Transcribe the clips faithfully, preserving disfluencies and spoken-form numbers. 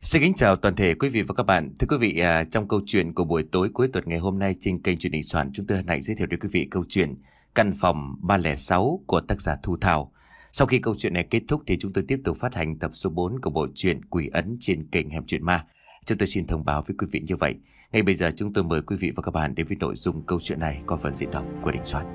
Xin kính chào toàn thể quý vị và các bạn. Thưa quý vị, à, trong câu chuyện của buổi tối cuối tuần ngày hôm nay trên kênh truyền hình Soạn, chúng tôi hân hạnh giới thiệu đến quý vị câu chuyện Căn phòng ba không sáu của tác giả Thu Thảo. Sau khi câu chuyện này kết thúc thì chúng tôi tiếp tục phát hành tập số bốn của bộ truyện Quỷ Ấn trên kênh Hẻm Chuyện Ma. Chúng tôi xin thông báo với quý vị như vậy. Ngay bây giờ chúng tôi mời quý vị và các bạn đến với nội dung câu chuyện này qua phần diễn đọc của Đình Soạn.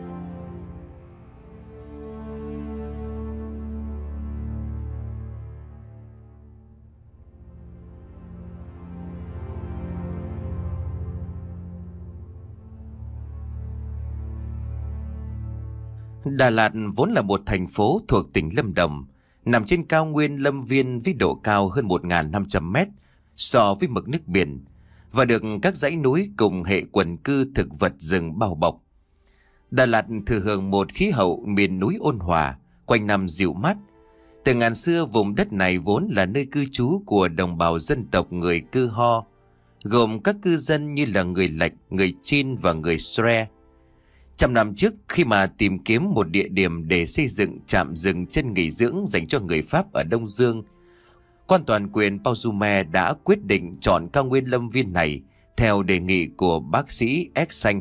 Đà Lạt vốn là một thành phố thuộc tỉnh Lâm Đồng, nằm trên cao nguyên Lâm Viên với độ cao hơn một nghìn năm trăm mét so với mực nước biển và được các dãy núi cùng hệ quần cư thực vật rừng bao bọc. Đà Lạt thừa hưởng một khí hậu miền núi ôn hòa, quanh năm dịu mát. Từ ngàn xưa vùng đất này vốn là nơi cư trú của đồng bào dân tộc người Cơ Ho, gồm các cư dân như là người Lạch, người Chin và người Sre. Trăm năm trước, khi mà tìm kiếm một địa điểm để xây dựng trạm dừng chân nghỉ dưỡng dành cho người Pháp ở Đông Dương, quan toàn quyền Pao Jume đã quyết định chọn cao nguyên Lâm Viên này theo đề nghị của bác sĩ X Xanh,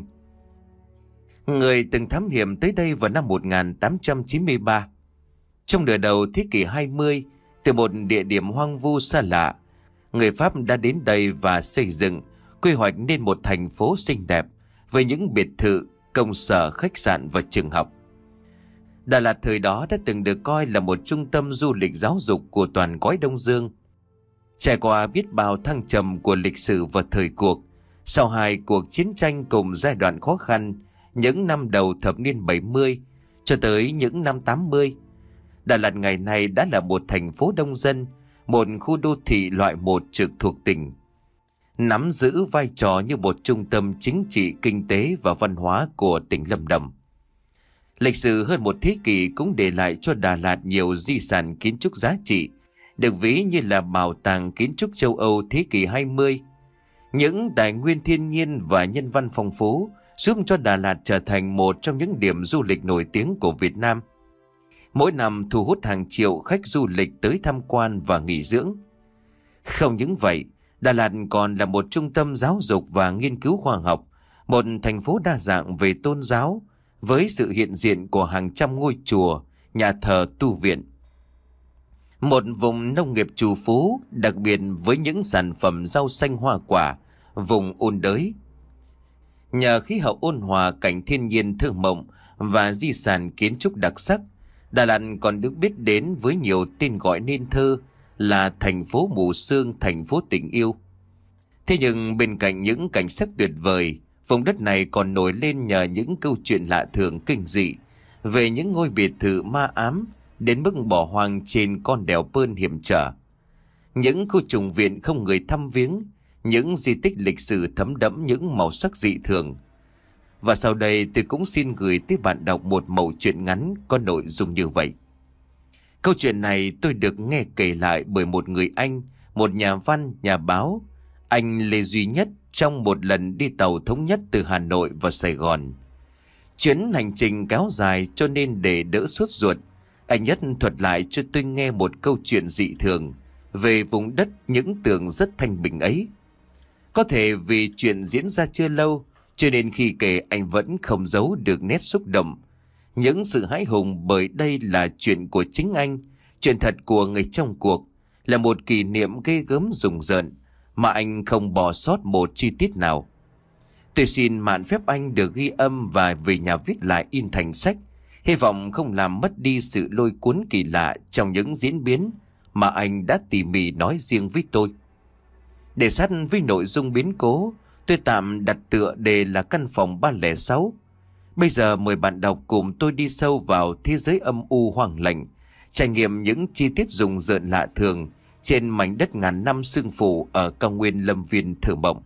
người từng thám hiểm tới đây vào năm một nghìn tám trăm chín mươi ba. Trong nửa đầu thế kỷ hai mươi, từ một địa điểm hoang vu xa lạ, người Pháp đã đến đây và xây dựng, quy hoạch nên một thành phố xinh đẹp với những biệt thự, công sở, khách sạn và trường học. Đà Lạt thời đó đã từng được coi là một trung tâm du lịch giáo dục của toàn cõi Đông Dương. Trải qua biết bao thăng trầm của lịch sử và thời cuộc, sau hai cuộc chiến tranh cùng giai đoạn khó khăn, những năm đầu thập niên bảy mươi cho tới những năm tám mươi, Đà Lạt ngày nay đã là một thành phố đông dân, một khu đô thị loại một trực thuộc tỉnh, nắm giữ vai trò như một trung tâm chính trị, kinh tế và văn hóa của tỉnh Lâm Đồng. Lịch sử hơn một thế kỷ cũng để lại cho Đà Lạt nhiều di sản kiến trúc giá trị, được ví như là bảo tàng kiến trúc châu Âu thế kỷ hai mươi. Những tài nguyên thiên nhiên và nhân văn phong phú giúp cho Đà Lạt trở thành một trong những điểm du lịch nổi tiếng của Việt Nam. Mỗi năm thu hút hàng triệu khách du lịch tới tham quan và nghỉ dưỡng. Không những vậy, Đà Lạt còn là một trung tâm giáo dục và nghiên cứu khoa học, một thành phố đa dạng về tôn giáo, với sự hiện diện của hàng trăm ngôi chùa, nhà thờ, tu viện. Một vùng nông nghiệp trù phú, đặc biệt với những sản phẩm rau xanh hoa quả, vùng ôn đới. Nhờ khí hậu ôn hòa, cảnh thiên nhiên thơ mộng và di sản kiến trúc đặc sắc, Đà Lạt còn được biết đến với nhiều tên gọi nên thơ là thành phố mù sương, thành phố tình yêu. Thế nhưng bên cạnh những cảnh sắc tuyệt vời, vùng đất này còn nổi lên nhờ những câu chuyện lạ thường kinh dị về những ngôi biệt thự ma ám đến mức bỏ hoang trên con đèo Pơn hiểm trở, những khu trùng viện không người thăm viếng, những di tích lịch sử thấm đẫm những màu sắc dị thường. Và sau đây tôi cũng xin gửi tới bạn đọc một mẩu chuyện ngắn có nội dung như vậy. Câu chuyện này tôi được nghe kể lại bởi một người anh, một nhà văn, nhà báo, anh Lê Duy Nhất, trong một lần đi tàu thống nhất từ Hà Nội vào Sài Gòn. Chuyến hành trình kéo dài cho nên để đỡ sốt ruột, anh Nhất thuật lại cho tôi nghe một câu chuyện dị thường về vùng đất những tưởng rất thanh bình ấy. Có thể vì chuyện diễn ra chưa lâu, cho nên khi kể anh vẫn không giấu được nét xúc động, những sự hãi hùng, bởi đây là chuyện của chính anh, chuyện thật của người trong cuộc, là một kỷ niệm ghê gớm rùng rợn mà anh không bỏ sót một chi tiết nào. Tôi xin mạn phép anh được ghi âm và về nhà viết lại in thành sách, hy vọng không làm mất đi sự lôi cuốn kỳ lạ trong những diễn biến mà anh đã tỉ mỉ nói riêng với tôi. Để sát với nội dung biến cố, tôi tạm đặt tựa đề là Căn phòng ba không sáu. Bây giờ mời bạn đọc cùng tôi đi sâu vào thế giới âm u hoang lạnh, trải nghiệm những chi tiết rùng rợn lạ thường trên mảnh đất ngàn năm sương phủ ở cao nguyên Lâm Viên thơ mộng.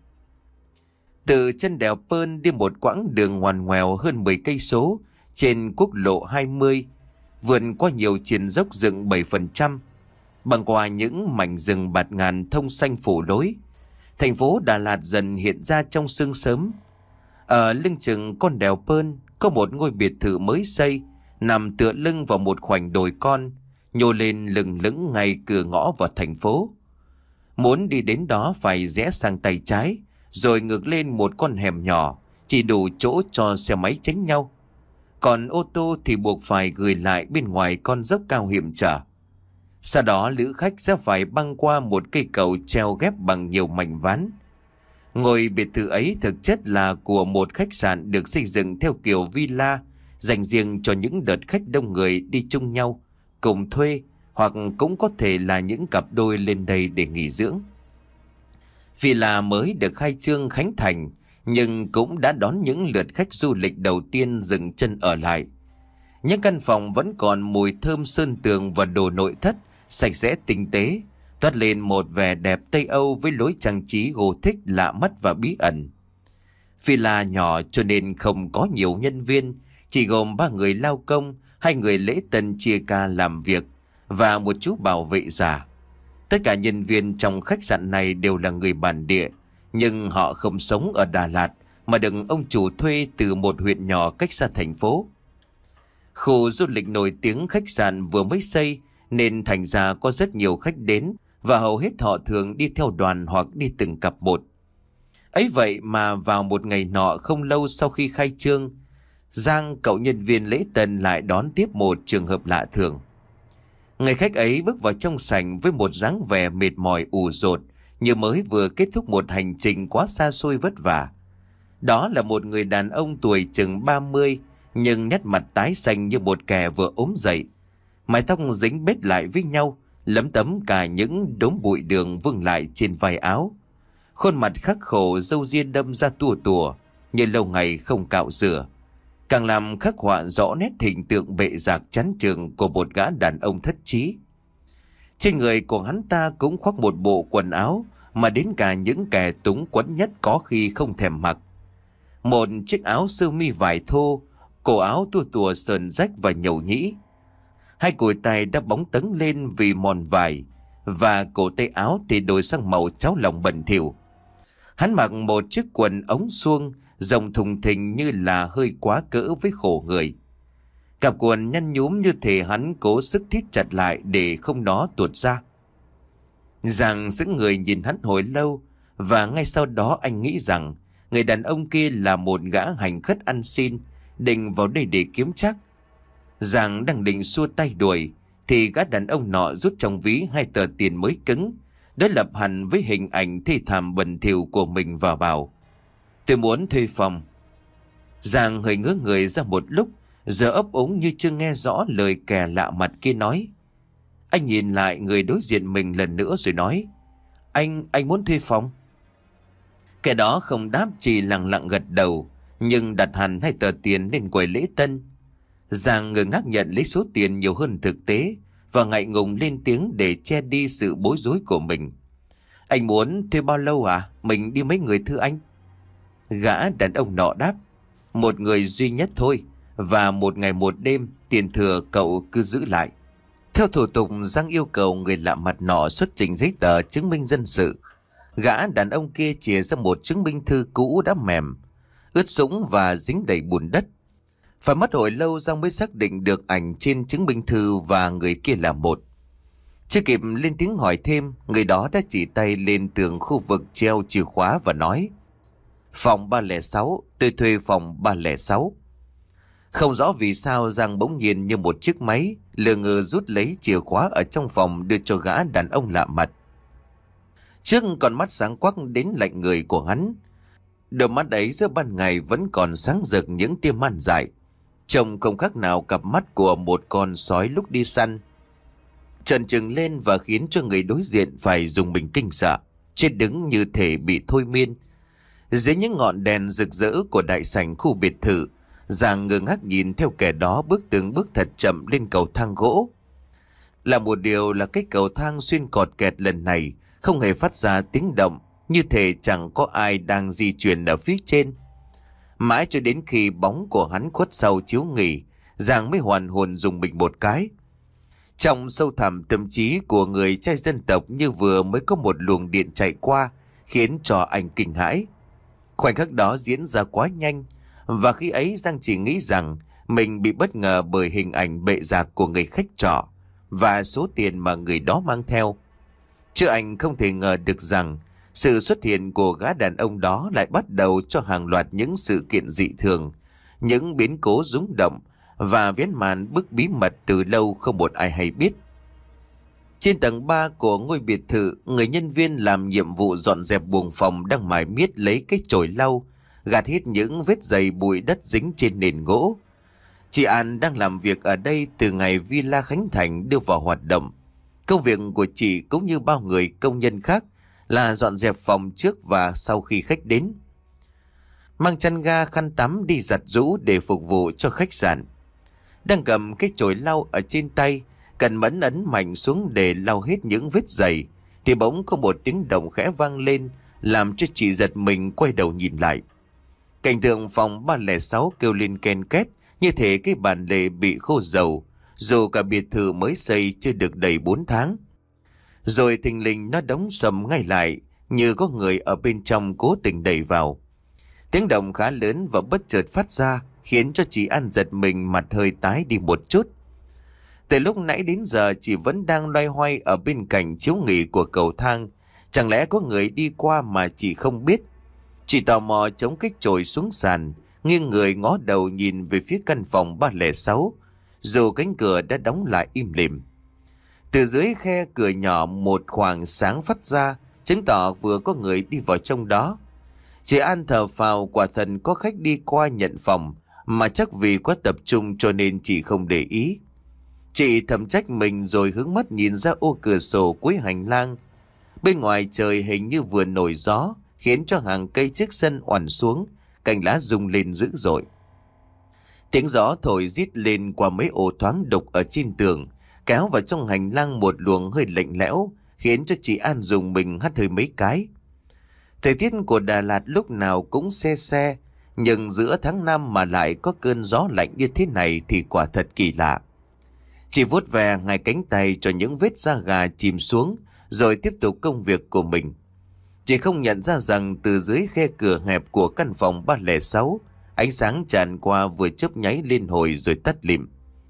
Từ chân đèo Pơn đi một quãng đường ngoằn ngoèo hơn mười cây số trên quốc lộ hai mươi, vượt qua nhiều triền dốc dựng bảy phần trăm, băng qua những mảnh rừng bạt ngàn thông xanh phủ lối, thành phố Đà Lạt dần hiện ra trong sương sớm. Ở lưng chừng con đèo Pơn có một ngôi biệt thự mới xây, nằm tựa lưng vào một khoảnh đồi con, nhô lên lừng lững ngay cửa ngõ vào thành phố. Muốn đi đến đó phải rẽ sang tay trái, rồi ngược lên một con hẻm nhỏ, chỉ đủ chỗ cho xe máy tránh nhau. Còn ô tô thì buộc phải gửi lại bên ngoài con dốc cao hiểm trở. Sau đó lữ khách sẽ phải băng qua một cây cầu treo ghép bằng nhiều mảnh ván. Ngôi biệt thự ấy thực chất là của một khách sạn được xây dựng theo kiểu villa, dành riêng cho những đợt khách đông người đi chung nhau, cùng thuê, hoặc cũng có thể là những cặp đôi lên đây để nghỉ dưỡng. Villa mới được khai trương khánh thành, nhưng cũng đã đón những lượt khách du lịch đầu tiên dừng chân ở lại. Những căn phòng vẫn còn mùi thơm sơn tường và đồ nội thất sạch sẽ tinh tế, toát lên một vẻ đẹp Tây Âu với lối trang trí Gothic lạ mắt và bí ẩn. Villa nhỏ cho nên không có nhiều nhân viên, chỉ gồm ba người lao công, hai người lễ tân chia ca làm việc và một chú bảo vệ già. Tất cả nhân viên trong khách sạn này đều là người bản địa, nhưng họ không sống ở Đà Lạt mà được ông chủ thuê từ một huyện nhỏ cách xa thành phố. Khu du lịch nổi tiếng khách sạn vừa mới xây nên thành ra có rất nhiều khách đến, và hầu hết họ thường đi theo đoàn hoặc đi từng cặp một. Ấy vậy mà vào một ngày nọ không lâu sau khi khai trương, Giang, cậu nhân viên lễ tân, lại đón tiếp một trường hợp lạ thường. Người khách ấy bước vào trong sảnh với một dáng vẻ mệt mỏi ù dột, như mới vừa kết thúc một hành trình quá xa xôi vất vả. Đó là một người đàn ông tuổi chừng ba mươi, nhưng nét mặt tái xanh như một kẻ vừa ốm dậy. Mái tóc dính bết lại với nhau, lấm tấm cả những đốm bụi đường vương lại trên vai áo. Khuôn mặt khắc khổ, râu ria đâm ra tua tủa như lâu ngày không cạo rửa, càng làm khắc họa rõ nét hình tượng bệ rạc chán chường của một gã đàn ông thất trí. Trên người của hắn ta cũng khoác một bộ quần áo mà đến cả những kẻ túng quẫn nhất có khi không thèm mặc. Một chiếc áo sơ mi vải thô, cổ áo tua tủa sờn rách và nhầu nhĩ. Hai cùi tay đã bóng tấn lên vì mòn vải, và cổ tay áo thì đổi sang màu cháo lòng bẩn thỉu. Hắn mặc một chiếc quần ống suông rộng thùng thình như là hơi quá cỡ với khổ người. Cặp quần nhăn nhúm như thể hắn cố sức thít chặt lại để không nó tuột ra. Giang sững người nhìn hắn hồi lâu, và ngay sau đó anh nghĩ rằng người đàn ông kia là một gã hành khất ăn xin, định vào đây để kiếm trác. Giang đang định xua tay đuổi thì gã đàn ông nọ rút trong ví hai tờ tiền mới cứng, đối lập hẳn với hình ảnh thê thảm bẩn thỉu của mình và bảo: "Tôi muốn thuê phòng." Giang hơi ngớ người ra một lúc, giờ ấp úng như chưa nghe rõ lời kẻ lạ mặt kia nói. Anh nhìn lại người đối diện mình lần nữa rồi nói: Anh, anh muốn thuê phòng?" Kẻ đó không đáp, chỉ lặng lặng gật đầu, nhưng đặt hẳn hai tờ tiền lên quầy lễ tân. Giang ngơ ngác nhận lấy số tiền nhiều hơn thực tế, và ngại ngùng lên tiếng để che đi sự bối rối của mình. "Anh muốn thuê bao lâu à? Mình đi mấy người thưa anh?" Gã đàn ông nọ đáp: "Một người duy nhất thôi, và một ngày một đêm, tiền thừa cậu cứ giữ lại." Theo thủ tục, Giang yêu cầu người lạ mặt nọ xuất trình giấy tờ chứng minh dân sự. Gã đàn ông kia chìa ra một chứng minh thư cũ đã mềm, ướt sũng và dính đầy bùn đất. Phải mất hồi lâu Giang mới xác định được ảnh trên chứng minh thư và người kia là một. Chưa kịp lên tiếng hỏi thêm, người đó đã chỉ tay lên tường khu vực treo chìa khóa và nói: "Phòng ba không sáu, tôi thuê phòng ba không sáu." Không rõ vì sao Giang bỗng nhiên như một chiếc máy, lờ ngờ rút lấy chìa khóa ở trong phòng đưa cho gã đàn ông lạ mặt. Trước con mắt sáng quắc đến lạnh người của hắn, đôi mắt ấy giữa ban ngày vẫn còn sáng rực những tia man dại, trông không khác nào cặp mắt của một con sói lúc đi săn. Trợn trừng lên và khiến cho người đối diện phải dùng mình kinh sợ, chết đứng như thể bị thôi miên. Dưới những ngọn đèn rực rỡ của đại sảnh khu biệt thự, Giang ngơ ngác nhìn theo kẻ đó bước từng bước thật chậm lên cầu thang gỗ. Là một điều là cái cầu thang xuyên cọt kẹt lần này không hề phát ra tiếng động, như thể chẳng có ai đang di chuyển ở phía trên. Mãi cho đến khi bóng của hắn khuất sau chiếu nghỉ, Giang mới hoàn hồn dùng mình một cái. Trong sâu thẳm tâm trí của người trai dân tộc như vừa mới có một luồng điện chạy qua, khiến cho anh kinh hãi. Khoảnh khắc đó diễn ra quá nhanh, và khi ấy Giang chỉ nghĩ rằng mình bị bất ngờ bởi hình ảnh bệ rạc của người khách trọ và số tiền mà người đó mang theo. Chứ anh không thể ngờ được rằng sự xuất hiện của gã đàn ông đó lại bắt đầu cho hàng loạt những sự kiện dị thường, những biến cố rung động và vén màn bức bí mật từ lâu không một ai hay biết. Trên tầng ba của ngôi biệt thự, người nhân viên làm nhiệm vụ dọn dẹp buồng phòng đang mải miết lấy cái chổi lau, gạt hết những vết dày bụi đất dính trên nền gỗ. Chị An đang làm việc ở đây từ ngày Villa Khánh Thành đưa vào hoạt động. Công việc của chị cũng như bao người công nhân khác là dọn dẹp phòng trước và sau khi khách đến. Mang chăn ga khăn tắm đi giặt giũ để phục vụ cho khách sạn. Đang cầm cái chổi lau ở trên tay, cần mẫn ấn mạnh xuống để lau hết những vết dày, thì bỗng có một tiếng động khẽ vang lên, làm cho chị giật mình quay đầu nhìn lại. Cảnh tượng phòng ba không sáu kêu lên ken két, như thể cái bàn lề bị khô dầu, dù cả biệt thự mới xây chưa được đầy bốn tháng. Rồi thình lình nó đóng sầm ngay lại, như có người ở bên trong cố tình đẩy vào. Tiếng động khá lớn và bất chợt phát ra, khiến cho chị An giật mình, mặt hơi tái đi một chút. Từ lúc nãy đến giờ chị vẫn đang loay hoay ở bên cạnh chiếu nghỉ của cầu thang. Chẳng lẽ có người đi qua mà chị không biết? Chị tò mò chống cái chổi xuống sàn, nghiêng người ngó đầu nhìn về phía căn phòng ba không sáu, dù cánh cửa đã đóng lại im lìm. Từ dưới khe cửa nhỏ một khoảng sáng phát ra, chứng tỏ vừa có người đi vào trong đó. Chị An thở phào, quả thật có khách đi qua nhận phòng, mà chắc vì quá tập trung cho nên chị không để ý. Chị thầm trách mình rồi hướng mắt nhìn ra ô cửa sổ cuối hành lang. Bên ngoài trời hình như vừa nổi gió, khiến cho hàng cây trước sân oằn xuống, cành lá rung lên dữ dội. Tiếng gió thổi rít lên qua mấy ổ thoáng đục ở trên tường, kéo vào trong hành lang một luồng hơi lạnh lẽo, khiến cho chị An dùng mình hắt hơi mấy cái. Thời tiết của Đà Lạt lúc nào cũng se se, nhưng giữa tháng năm mà lại có cơn gió lạnh như thế này thì quả thật kỳ lạ. Chị vuốt ve ngay cánh tay cho những vết da gà chìm xuống, rồi tiếp tục công việc của mình. Chị không nhận ra rằng từ dưới khe cửa hẹp của căn phòng ba không sáu, ánh sáng tràn qua vừa chớp nháy lên hồi rồi tắt lịm.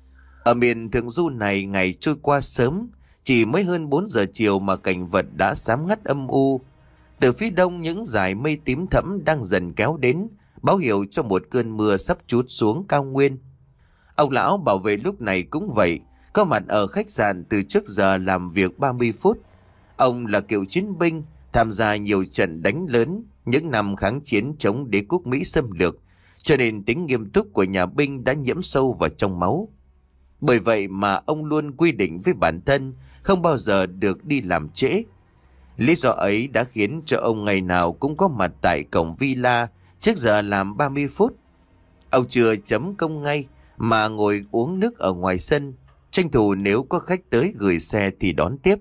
Ở miền Thượng Du này ngày trôi qua sớm, chỉ mới hơn bốn giờ chiều mà cảnh vật đã xám ngắt âm u. Từ phía đông những dải mây tím thẫm đang dần kéo đến, báo hiệu cho một cơn mưa sắp trút xuống cao nguyên. Ông lão bảo vệ lúc này cũng vậy, có mặt ở khách sạn từ trước giờ làm việc ba mươi phút. Ông là cựu chiến binh, tham gia nhiều trận đánh lớn những năm kháng chiến chống đế quốc Mỹ xâm lược, cho nên tính nghiêm túc của nhà binh đã nhiễm sâu vào trong máu. Bởi vậy mà ông luôn quy định với bản thân không bao giờ được đi làm trễ. Lý do ấy đã khiến cho ông ngày nào cũng có mặt tại cổng villa trước giờ làm ba mươi phút. Ông chưa chấm công ngay mà ngồi uống nước ở ngoài sân, tranh thủ nếu có khách tới gửi xe thì đón tiếp.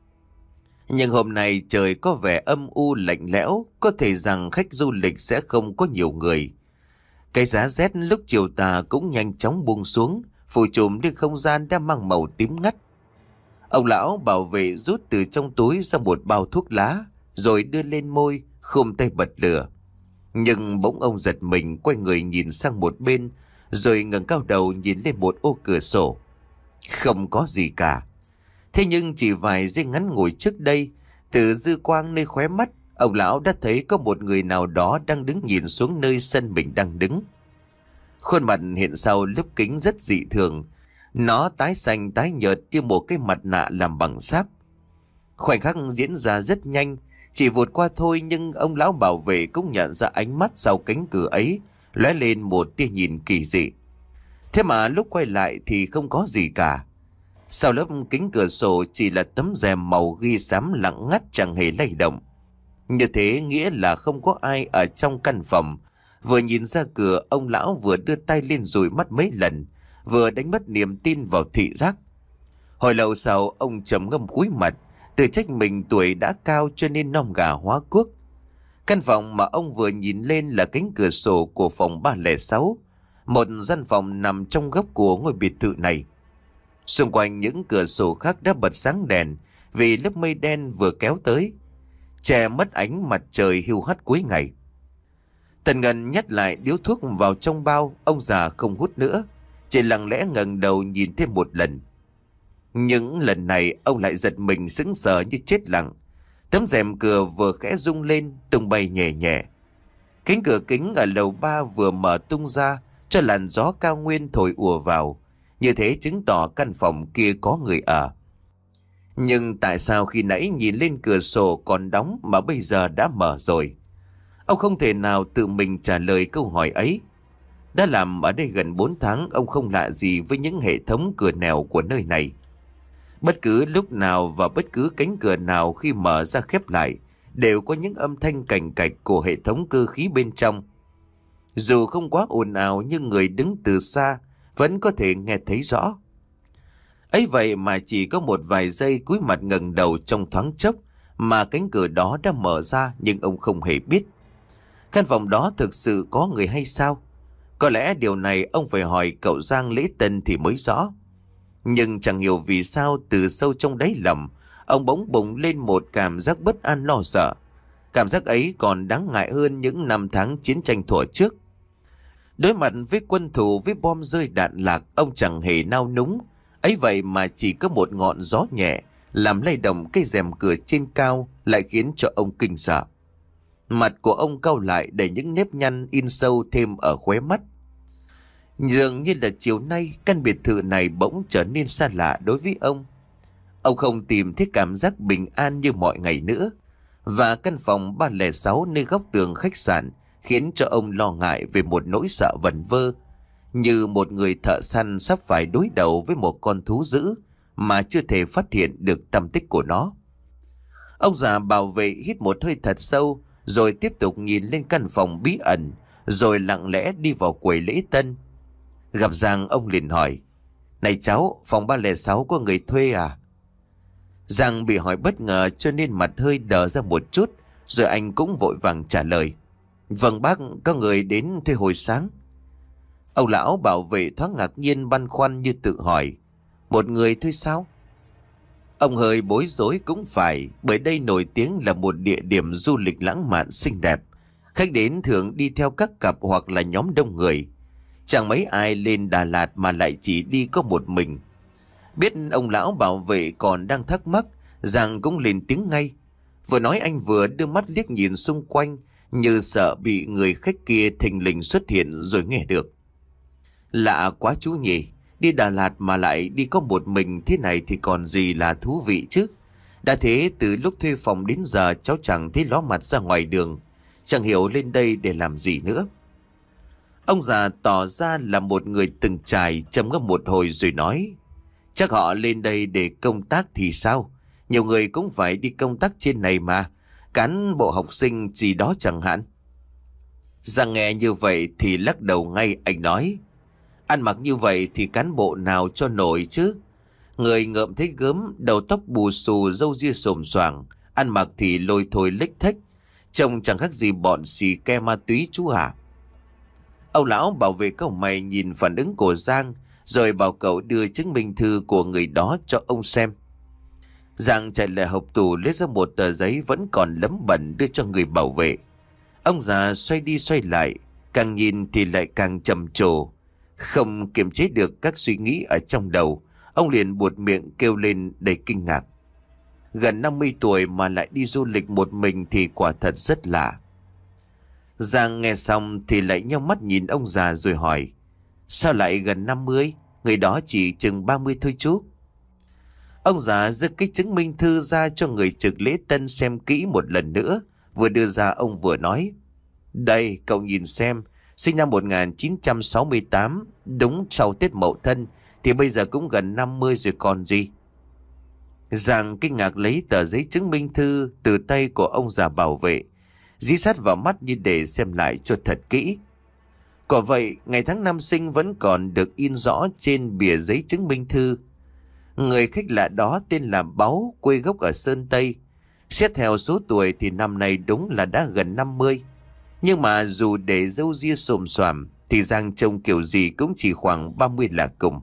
Nhưng hôm nay trời có vẻ âm u lạnh lẽo, có thể rằng khách du lịch sẽ không có nhiều người. Cái giá rét lúc chiều tà cũng nhanh chóng buông xuống, phủ trùm lên không gian đã mang màu tím ngắt. Ông lão bảo vệ rút từ trong túi ra một bao thuốc lá, rồi đưa lên môi, khum tay bật lửa. Nhưng bỗng ông giật mình quay người nhìn sang một bên, rồi ngẩng cao đầu nhìn lên một ô cửa sổ. Không có gì cả. Thế nhưng chỉ vài giây ngắn ngủi trước đây, từ dư quang nơi khóe mắt, ông lão đã thấy có một người nào đó đang đứng nhìn xuống nơi sân mình đang đứng. Khuôn mặt hiện sau lớp kính rất dị thường. Nó tái xanh tái nhợt như một cái mặt nạ làm bằng sáp. Khoảnh khắc diễn ra rất nhanh, chỉ vụt qua thôi, nhưng ông lão bảo vệ cũng nhận ra ánh mắt sau cánh cửa ấy lóe lên một tia nhìn kỳ dị. Thế mà lúc quay lại thì không có gì cả. Sau lớp kính cửa sổ chỉ là tấm rèm màu ghi xám lặng ngắt chẳng hề lay động. Như thế nghĩa là không có ai ở trong căn phòng. Vừa nhìn ra cửa, ông lão vừa đưa tay lên dụi mắt mấy lần, vừa đánh mất niềm tin vào thị giác. Hồi lâu sau, ông trầm ngâm cúi mặt, tự trách mình tuổi đã cao cho nên non gà hóa cuốc. Căn phòng mà ông vừa nhìn lên là cánh cửa sổ của phòng ba không sáu, một gian phòng nằm trong góc của ngôi biệt thự này. Xung quanh những cửa sổ khác đã bật sáng đèn vì lớp mây đen vừa kéo tới, che mất ánh mặt trời hiu hắt cuối ngày. Tần Ngân nhét lại điếu thuốc vào trong bao, ông già không hút nữa, chỉ lặng lẽ ngẩng đầu nhìn thêm một lần. Những lần này ông lại giật mình sững sờ như chết lặng, Tấm rèm cửa vừa khẽ rung lên, tung bay nhẹ nhẹ. Cánh cửa kính ở lầu ba vừa mở tung ra, cho làn gió cao nguyên thổi ùa vào. Như thế chứng tỏ căn phòng kia có người ở. Nhưng tại sao khi nãy nhìn lên cửa sổ còn đóng mà bây giờ đã mở rồi? Ông không thể nào tự mình trả lời câu hỏi ấy. Đã làm ở đây gần bốn tháng, ông không lạ gì với những hệ thống cửa nẻo của nơi này. Bất cứ lúc nào và bất cứ cánh cửa nào khi mở ra khép lại đều có những âm thanh cành cạch của hệ thống cơ khí bên trong. Dù không quá ồn ào nhưng người đứng từ xa vẫn có thể nghe thấy rõ. Ấy vậy mà chỉ có một vài giây cúi mặt ngẩng đầu trong thoáng chốc mà cánh cửa đó đã mở ra, nhưng ông không hề biết. Căn phòng đó thực sự có người hay sao? Có lẽ điều này ông phải hỏi cậu Giang Lễ Tân thì mới rõ. Nhưng chẳng hiểu vì sao từ sâu trong đáy lòng ông bỗng bùng lên một cảm giác bất an lo sợ. Cảm giác ấy còn đáng ngại hơn những năm tháng chiến tranh thuở trước. Đối mặt với quân thù, với bom rơi đạn lạc, ông chẳng hề nao núng. Ấy vậy mà chỉ có một ngọn gió nhẹ làm lay động cây rèm cửa trên cao lại khiến cho ông kinh sợ. Mặt của ông cau lại để những nếp nhăn in sâu thêm ở khóe mắt. Dường như là chiều nay căn biệt thự này bỗng trở nên xa lạ đối với ông. Ông không tìm thấy cảm giác bình an như mọi ngày nữa. Và căn phòng ba không sáu nơi góc tường khách sạn khiến cho ông lo ngại về một nỗi sợ vẩn vơ, như một người thợ săn sắp phải đối đầu với một con thú dữ mà chưa thể phát hiện được tăm tích của nó. Ông già bảo vệ hít một hơi thật sâu rồi tiếp tục nhìn lên căn phòng bí ẩn, rồi lặng lẽ đi vào quầy lễ tân. Gặp Giang, ông liền hỏi: "Này cháu, phòng ba không sáu có người thuê à?" Giang bị hỏi bất ngờ cho nên mặt hơi đờ ra một chút, rồi anh cũng vội vàng trả lời: "Vâng bác, có người đến thuê hồi sáng." Ông lão bảo vệ thoáng ngạc nhiên băn khoăn như tự hỏi: "Một người thuê sao?" Ông hơi bối rối cũng phải, bởi đây nổi tiếng là một địa điểm du lịch lãng mạn xinh đẹp. Khách đến thường đi theo các cặp hoặc là nhóm đông người. Chẳng mấy ai lên Đà Lạt mà lại chỉ đi có một mình. Biết ông lão bảo vệ còn đang thắc mắc, Giang cũng lên tiếng ngay. Vừa nói anh vừa đưa mắt liếc nhìn xung quanh, như sợ bị người khách kia thình lình xuất hiện rồi nghe được. "Lạ quá chú nhỉ, đi Đà Lạt mà lại đi có một mình thế này thì còn gì là thú vị chứ. Đã thế từ lúc thuê phòng đến giờ cháu chẳng thấy ló mặt ra ngoài đường, chẳng hiểu lên đây để làm gì nữa." Ông già tỏ ra là một người từng trải, trầm ngâm một hồi rồi nói: "Chắc họ lên đây để công tác thì sao? Nhiều người cũng phải đi công tác trên này mà, cán bộ học sinh gì đó chẳng hạn." Giang nghe như vậy thì lắc đầu ngay, anh nói: "Ăn mặc như vậy thì cán bộ nào cho nổi chứ? Người ngợm thấy gớm, đầu tóc bù xù, râu ria xồm xoàng, ăn mặc thì lôi thôi lếch thếch, trông chẳng khác gì bọn xì ke ma túy chú hả?" Ông lão bảo vệ cậu mày nhìn phản ứng của Giang, rồi bảo cậu đưa chứng minh thư của người đó cho ông xem. Giang chạy lại hộc tủ lấy ra một tờ giấy vẫn còn lấm bẩn đưa cho người bảo vệ. Ông già xoay đi xoay lại, càng nhìn thì lại càng trầm trồ. Không kiềm chế được các suy nghĩ ở trong đầu, ông liền buột miệng kêu lên đầy kinh ngạc. Gần năm mươi tuổi mà lại đi du lịch một mình thì quả thật rất lạ. Giang nghe xong thì lại nheo mắt nhìn ông già rồi hỏi: "Sao lại gần năm mươi? Người đó chỉ chừng ba mươi thôi chú." Ông già giơ cái chứng minh thư ra cho người trực lễ tân xem kỹ một lần nữa, vừa đưa ra ông vừa nói: "Đây, cậu nhìn xem, sinh năm một nghìn chín trăm sáu mươi tám, đúng sau Tết Mậu Thân, thì bây giờ cũng gần năm mươi rồi còn gì." Giang kinh ngạc lấy tờ giấy chứng minh thư từ tay của ông già bảo vệ, dí sát vào mắt như để xem lại cho thật kỹ. Quả vậy, ngày tháng năm sinh vẫn còn được in rõ trên bìa giấy chứng minh thư. Người khách lạ đó tên là Báu, quê gốc ở Sơn Tây. Xét theo số tuổi thì năm nay đúng là đã gần năm mươi. Nhưng mà dù để râu ria xồm xoàm thì Giang trông kiểu gì cũng chỉ khoảng ba mươi là cùng.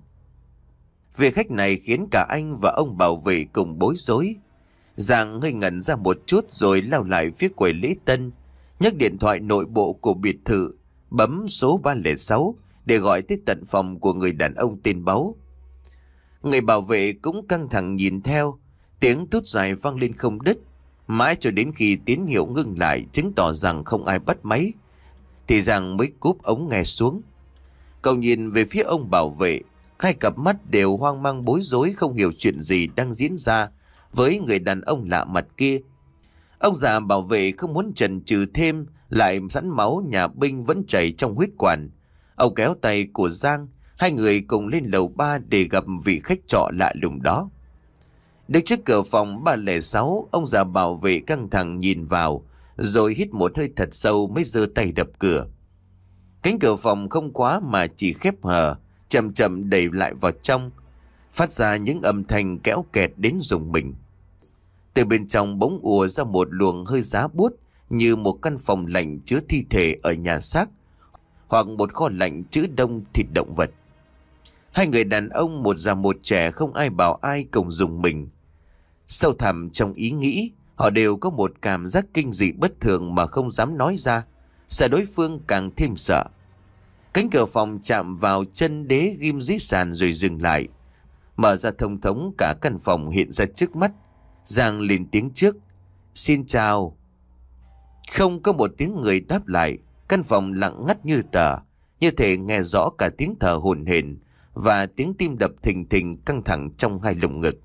Việc khách này khiến cả anh và ông bảo vệ cùng bối rối. Giang hơi ngẩn ra một chút rồi lao lại phía quầy lễ tân, nhấc điện thoại nội bộ của biệt thự, bấm số ba không sáu để gọi tới tận phòng của người đàn ông tên Báu. Người bảo vệ cũng căng thẳng nhìn theo, tiếng tút dài vang lên không đứt. Mãi cho đến khi tín hiệu ngưng lại chứng tỏ rằng không ai bắt máy, thì Giang mới cúp ống nghe xuống. Cậu nhìn về phía ông bảo vệ, hai cặp mắt đều hoang mang bối rối, không hiểu chuyện gì đang diễn ra với người đàn ông lạ mặt kia. Ông già bảo vệ không muốn chần chừ thêm, lại sẵn máu nhà binh vẫn chảy trong huyết quản. Ông kéo tay của Giang, hai người cùng lên lầu ba để gặp vị khách trọ lạ lùng đó. Đứng trước cửa phòng ba không sáu, ông già bảo vệ căng thẳng nhìn vào, rồi hít một hơi thật sâu mới giơ tay đập cửa. Cánh cửa phòng không khóa mà chỉ khép hờ, chậm chậm đẩy lại vào trong, phát ra những âm thanh kéo kẹt đến rùng mình. Từ bên trong bỗng ùa ra một luồng hơi giá buốt, như một căn phòng lạnh chứa thi thể ở nhà xác, hoặc một kho lạnh chứa đông thịt động vật. Hai người đàn ông, một già một trẻ, không ai bảo ai, cùng rùng mình. Sâu thẳm trong ý nghĩ, họ đều có một cảm giác kinh dị bất thường mà không dám nói ra, sợ đối phương càng thêm sợ. Cánh cửa phòng chạm vào chân đế ghim dưới sàn rồi dừng lại, mở ra thông thống, cả căn phòng hiện ra trước mắt. Giang lên tiếng trước: "Xin chào." Không có một tiếng người đáp lại, căn phòng lặng ngắt như tờ, như thể nghe rõ cả tiếng thở hổn hển và tiếng tim đập thình thình căng thẳng trong hai lồng ngực.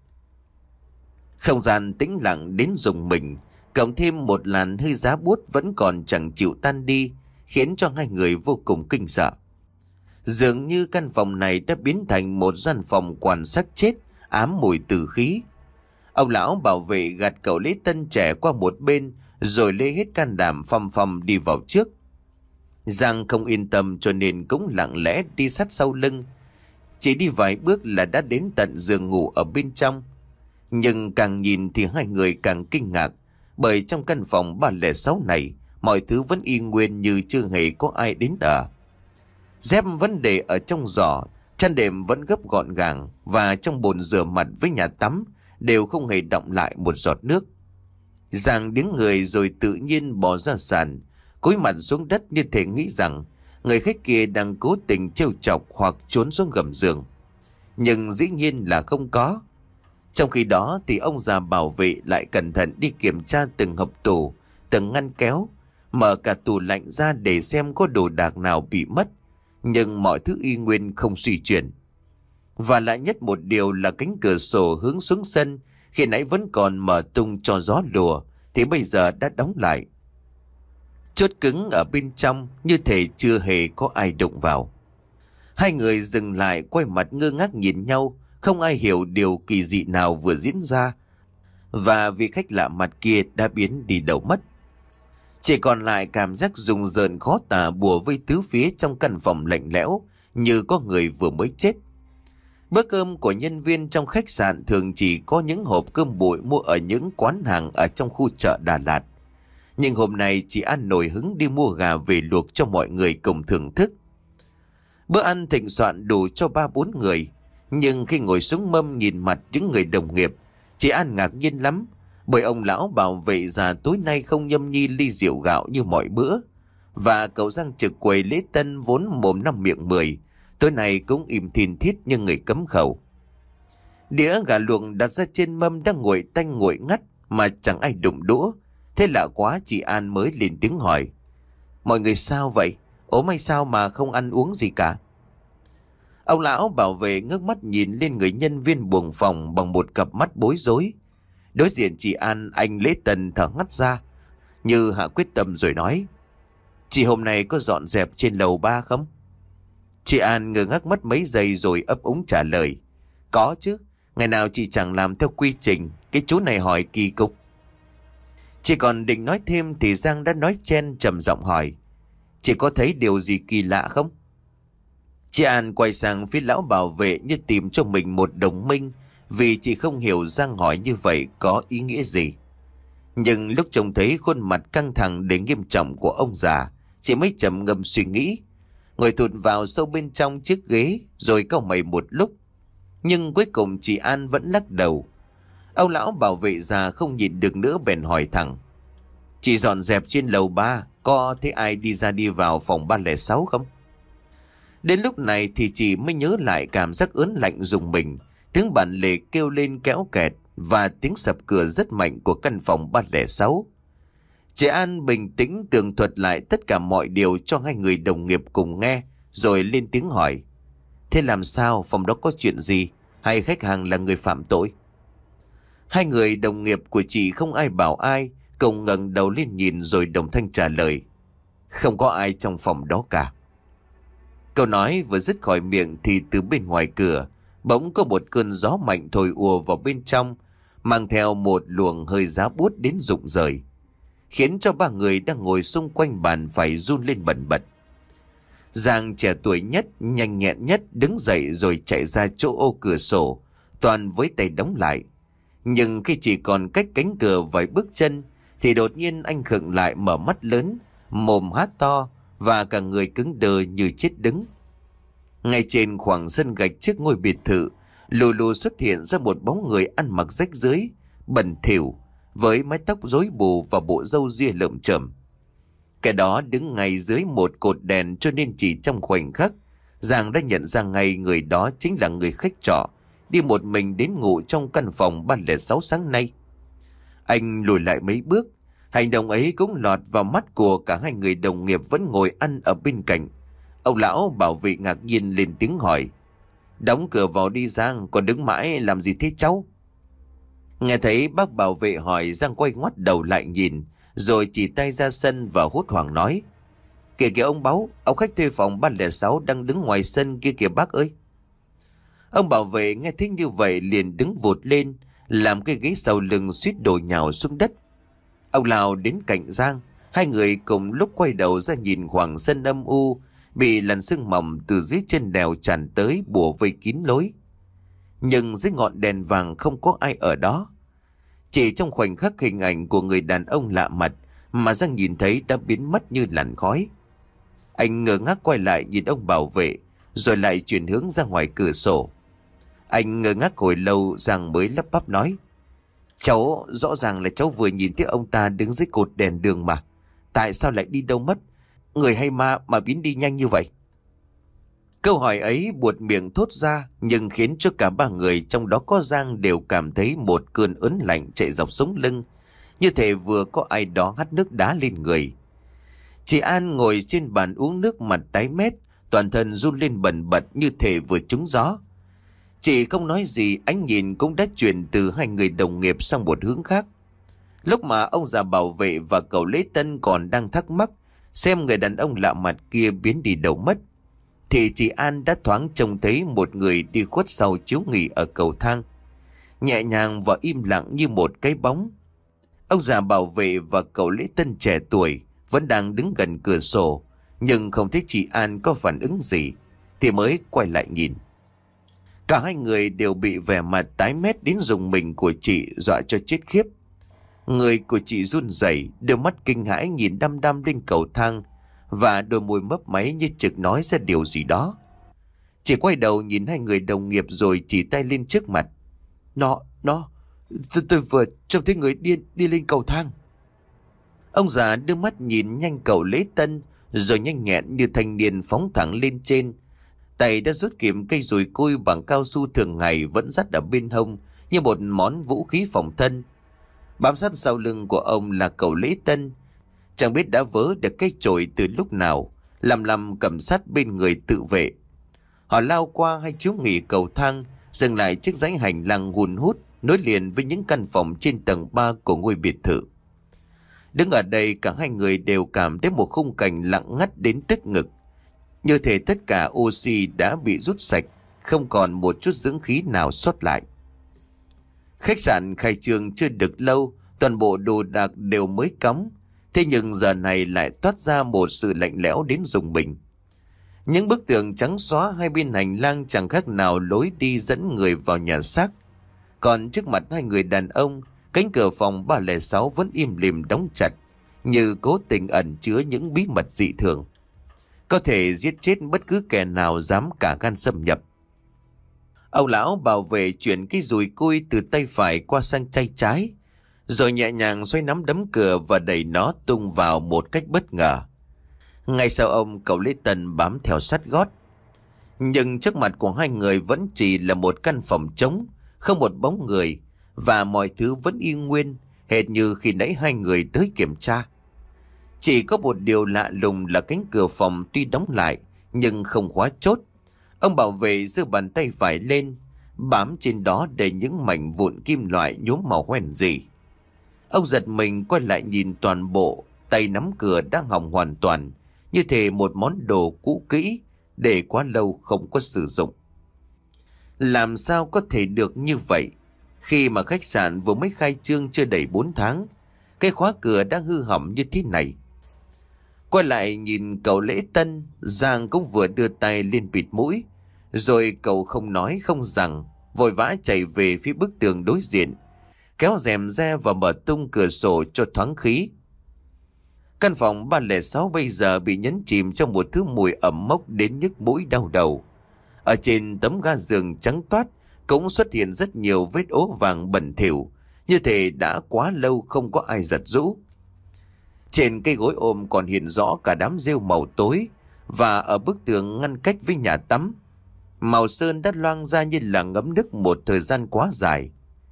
Không gian tĩnh lặng đến rùng mình, cộng thêm một làn hơi giá buốt vẫn còn chẳng chịu tan đi, khiến cho hai người vô cùng kinh sợ. Dường như căn phòng này đã biến thành một gian phòng quan xác chết, ám mùi tử khí. Ông lão bảo vệ gạt cậu Lễ Tân trẻ qua một bên, rồi lấy hết can đảm phầm phầm đi vào trước. Giang không yên tâm cho nên cũng lặng lẽ đi sát sau lưng. Chỉ đi vài bước là đã đến tận giường ngủ ở bên trong. Nhưng càng nhìn thì hai người càng kinh ngạc, bởi trong căn phòng ba không sáu này, mọi thứ vẫn y nguyên như chưa hề có ai đến ở. Dép vẫn để ở trong giỏ, chăn đệm vẫn gấp gọn gàng, và trong bồn rửa mặt với nhà tắm đều không hề đọng lại một giọt nước. Giang đứng người rồi tự nhiên bỏ ra sàn, cúi mặt xuống đất như thể nghĩ rằng người khách kia đang cố tình trêu chọc hoặc trốn xuống gầm giường. Nhưng dĩ nhiên là không có. Trong khi đó thì ông già bảo vệ lại cẩn thận đi kiểm tra từng hộc tủ, từng ngăn kéo, mở cả tủ lạnh ra để xem có đồ đạc nào bị mất, nhưng mọi thứ y nguyên không suy chuyển. Và lạ nhất một điều là cánh cửa sổ hướng xuống sân, khi nãy vẫn còn mở tung cho gió lùa, thì bây giờ đã đóng lại. Chốt cứng ở bên trong, như thể chưa hề có ai đụng vào. Hai người dừng lại, quay mặt ngơ ngác nhìn nhau, không ai hiểu điều kỳ dị nào vừa diễn ra, và vị khách lạ mặt kia đã biến đi đâu mất. Chỉ còn lại cảm giác rùng rợn khó tả bùa vây tứ phía trong căn phòng lạnh lẽo, như có người vừa mới chết. Bữa cơm của nhân viên trong khách sạn thường chỉ có những hộp cơm bụi mua ở những quán hàng ở trong khu chợ Đà Lạt. Nhưng hôm nay chị An nổi hứng đi mua gà về luộc cho mọi người cùng thưởng thức. Bữa ăn thịnh soạn đủ cho ba bốn người. Nhưng khi ngồi xuống mâm nhìn mặt những người đồng nghiệp, chị An ngạc nhiên lắm, bởi ông lão bảo vệ già tối nay không nhâm nhi ly rượu gạo như mọi bữa. Và cậu Giang trực quầy Lễ Tân vốn mồm năm miệng mười, tối nay cũng im thìn thiết như người cấm khẩu. Đĩa gà luộc đặt ra trên mâm đang nguội tanh nguội ngắt mà chẳng ai đụng đũa. Thế lạ quá, chị An mới lên tiếng hỏi: "Mọi người sao vậy? Ốm hay sao mà không ăn uống gì cả?" Ông lão bảo vệ ngước mắt nhìn lên người nhân viên buồng phòng bằng một cặp mắt bối rối. Đối diện chị An, anh Lễ Tân thở ngắt ra, như hạ quyết tâm rồi nói: "Chị hôm nay có dọn dẹp trên lầu ba không?" Chị An ngơ ngác mất mấy giây rồi ấp úng trả lời: "Có chứ, ngày nào chị chẳng làm theo quy trình, cái chú này hỏi kỳ cục." Chị còn định nói thêm thì Giang đã nói chen trầm giọng hỏi: "Chị có thấy điều gì kỳ lạ không?" Chị An quay sang phía lão bảo vệ như tìm cho mình một đồng minh, vì chị không hiểu Giang hỏi như vậy có ý nghĩa gì. Nhưng lúc trông thấy khuôn mặt căng thẳng đến nghiêm trọng của ông già, chị mới trầm ngâm suy nghĩ, ngồi thụt vào sâu bên trong chiếc ghế rồi cau mày một lúc. Nhưng cuối cùng chị An vẫn lắc đầu. Ông lão bảo vệ già không nhịn được nữa bèn hỏi thẳng: "Chị dọn dẹp trên lầu ba, có thấy ai đi ra đi vào phòng ba không sáu không?" Đến lúc này thì chị mới nhớ lại cảm giác ớn lạnh rùng mình, tiếng bản lề kêu lên kéo kẹt, và tiếng sập cửa rất mạnh của căn phòng ba không sáu. Chị An bình tĩnh tường thuật lại tất cả mọi điều cho hai người đồng nghiệp cùng nghe, rồi lên tiếng hỏi. Thế làm sao, phòng đó có chuyện gì, hay khách hàng là người phạm tội? Hai người đồng nghiệp của chị không ai bảo ai, cùng ngẩng đầu lên nhìn rồi đồng thanh trả lời. Không có ai trong phòng đó cả. Câu nói vừa dứt khỏi miệng thì từ bên ngoài cửa bỗng có một cơn gió mạnh thổi ùa vào bên trong, mang theo một luồng hơi giá buốt đến rụng rời, khiến cho ba người đang ngồi xung quanh bàn phải run lên bần bật. Giang trẻ tuổi nhất, nhanh nhẹn nhất đứng dậy rồi chạy ra chỗ ô cửa sổ, toàn với tay đóng lại. Nhưng khi chỉ còn cách cánh cửa vài bước chân thì đột nhiên anh khựng lại, mở mắt lớn, mồm há to và cả người cứng đờ như chết đứng. Ngay trên khoảng sân gạch trước ngôi biệt thự, lù lù xuất hiện ra một bóng người ăn mặc rách rưới, bẩn thỉu, với mái tóc rối bù và bộ râu ria lởm chởm. Cái đó đứng ngay dưới một cột đèn, cho nên chỉ trong khoảnh khắc Giang đã nhận ra ngay người đó chính là người khách trọ đi một mình đến ngủ trong căn phòng ba không sáu sáng nay. Anh lùi lại mấy bước, hành động ấy cũng lọt vào mắt của cả hai người đồng nghiệp vẫn ngồi ăn ở bên cạnh. Ông lão bảo vệ ngạc nhiên lên tiếng hỏi. Đóng cửa vào đi Giang, còn đứng mãi làm gì thế cháu? Nghe thấy bác bảo vệ hỏi, Giang quay ngoắt đầu lại nhìn, rồi chỉ tay ra sân và hốt hoảng nói. Kìa kìa ông Báu, ông khách thuê phòng ba không sáu đang đứng ngoài sân kia kìa bác ơi. Ông bảo vệ nghe thấy như vậy liền đứng vụt lên, làm cái ghế sau lưng suýt đổ nhào xuống đất. Ông lao đến cạnh Giang, hai người cùng lúc quay đầu ra nhìn khoảng sân âm u, bị làn sương mỏng từ dưới chân đèo tràn tới bủa vây kín lối. Nhưng dưới ngọn đèn vàng không có ai ở đó. Chỉ trong khoảnh khắc hình ảnh của người đàn ông lạ mặt mà Giang nhìn thấy đã biến mất như làn khói. Anh ngơ ngác quay lại nhìn ông bảo vệ, rồi lại chuyển hướng ra ngoài cửa sổ. Anh ngơ ngác hồi lâu, Giang mới lắp bắp nói. Cháu, rõ ràng là cháu vừa nhìn thấy ông ta đứng dưới cột đèn đường mà. Tại sao lại đi đâu mất? Người hay ma mà biến đi nhanh như vậy? Câu hỏi ấy buột miệng thốt ra, nhưng khiến cho cả ba người trong đó có Giang đều cảm thấy một cơn ớn lạnh chạy dọc sống lưng, như thể vừa có ai đó hắt nước đá lên người. Chị An ngồi trên bàn uống nước, mặt tái mét, toàn thân run lên bần bật như thể vừa trúng gió. Chị không nói gì, ánh nhìn cũng đã chuyển từ hai người đồng nghiệp sang một hướng khác. Lúc mà ông già bảo vệ và cậu Lễ Tân còn đang thắc mắc xem người đàn ông lạ mặt kia biến đi đâu mất, thì chị An đã thoáng trông thấy một người đi khuất sau chiếu nghỉ ở cầu thang, nhẹ nhàng và im lặng như một cái bóng. Ông già bảo vệ và cậu Lễ Tân trẻ tuổi vẫn đang đứng gần cửa sổ, nhưng không thấy chị An có phản ứng gì, thì mới quay lại nhìn. Cả hai người đều bị vẻ mặt tái mét đến rùng mình của chị dọa cho chết khiếp. Người của chị run rẩy, đôi mắt kinh hãi nhìn đăm đăm lên cầu thang, và đôi môi mấp máy như trực nói ra điều gì đó. Chị quay đầu nhìn hai người đồng nghiệp rồi chỉ tay lên trước mặt. Nó, nó, tôi, tôi vừa trông thấy người điên đi lên cầu thang. Ông già đưa mắt nhìn nhanh cậu Lễ Tân, rồi nhanh nhẹn như thanh niên phóng thẳng lên trên. Tay đã rút kiếm cây dùi cui bằng cao su thường ngày vẫn dắt ở bên hông như một món vũ khí phòng thân. Bám sát sau lưng của ông là cậu Lễ Tân, chẳng biết đã vớ được cái chổi từ lúc nào, lầm lầm cầm sát bên người tự vệ. Họ lao qua hai chiếu nghỉ cầu thang, dừng lại chiếc dãy hành lang hun hút nối liền với những căn phòng trên tầng ba của ngôi biệt thự. Đứng ở đây, cả hai người đều cảm thấy một khung cảnh lặng ngắt đến tức ngực, như thể tất cả oxy đã bị rút sạch, không còn một chút dưỡng khí nào sót lại. Khách sạn khai trương chưa được lâu, toàn bộ đồ đạc đều mới cắm, thế nhưng giờ này lại toát ra một sự lạnh lẽo đến rùng mình. Những bức tường trắng xóa hai bên hành lang chẳng khác nào lối đi dẫn người vào nhà xác. Còn trước mặt hai người đàn ông, cánh cửa phòng ba không sáu vẫn im lìm đóng chặt, như cố tình ẩn chứa những bí mật dị thường, có thể giết chết bất cứ kẻ nào dám cả gan xâm nhập. Ông lão bảo vệ chuyển cái dùi cui từ tay phải qua sang tay trái, rồi nhẹ nhàng xoay nắm đấm cửa và đẩy nó tung vào một cách bất ngờ. Ngay sau ông, cậu Lễ Tân bám theo sát gót. Nhưng trước mặt của hai người vẫn chỉ là một căn phòng trống, không một bóng người, và mọi thứ vẫn y nguyên, hệt như khi nãy hai người tới kiểm tra. Chỉ có một điều lạ lùng là cánh cửa phòng tuy đóng lại nhưng không khóa chốt. Ông bảo vệ giơ bàn tay phải lên, bám trên đó đầy những mảnh vụn kim loại nhuốm màu hoen gì. Ông giật mình quay lại nhìn toàn bộ, tay nắm cửa đang hỏng hoàn toàn, như thể một món đồ cũ kỹ, để quá lâu không có sử dụng. Làm sao có thể được như vậy? Khi mà khách sạn vừa mới khai trương chưa đầy bốn tháng, cái khóa cửa đã hư hỏng như thế này. Quay lại nhìn cậu Lễ Tân, Giang cũng vừa đưa tay lên bịt mũi, rồi cậu không nói không rằng, vội vã chạy về phía bức tường đối diện, kéo rèm ra và mở tung cửa sổ cho thoáng khí. Căn phòng ba không sáu bây giờ bị nhấn chìm trong một thứ mùi ẩm mốc đến nhức mũi đau đầu. Ở trên tấm ga giường trắng toát cũng xuất hiện rất nhiều vết ố vàng bẩn thỉu, như thể đã quá lâu không có ai giặt giũ. Trên cây gối ôm còn hiện rõ cả đám rêu màu tối, và ở bức tường ngăn cách với nhà tắm, màu sơn đã loang ra như là ngấm nước một thời gian quá dài.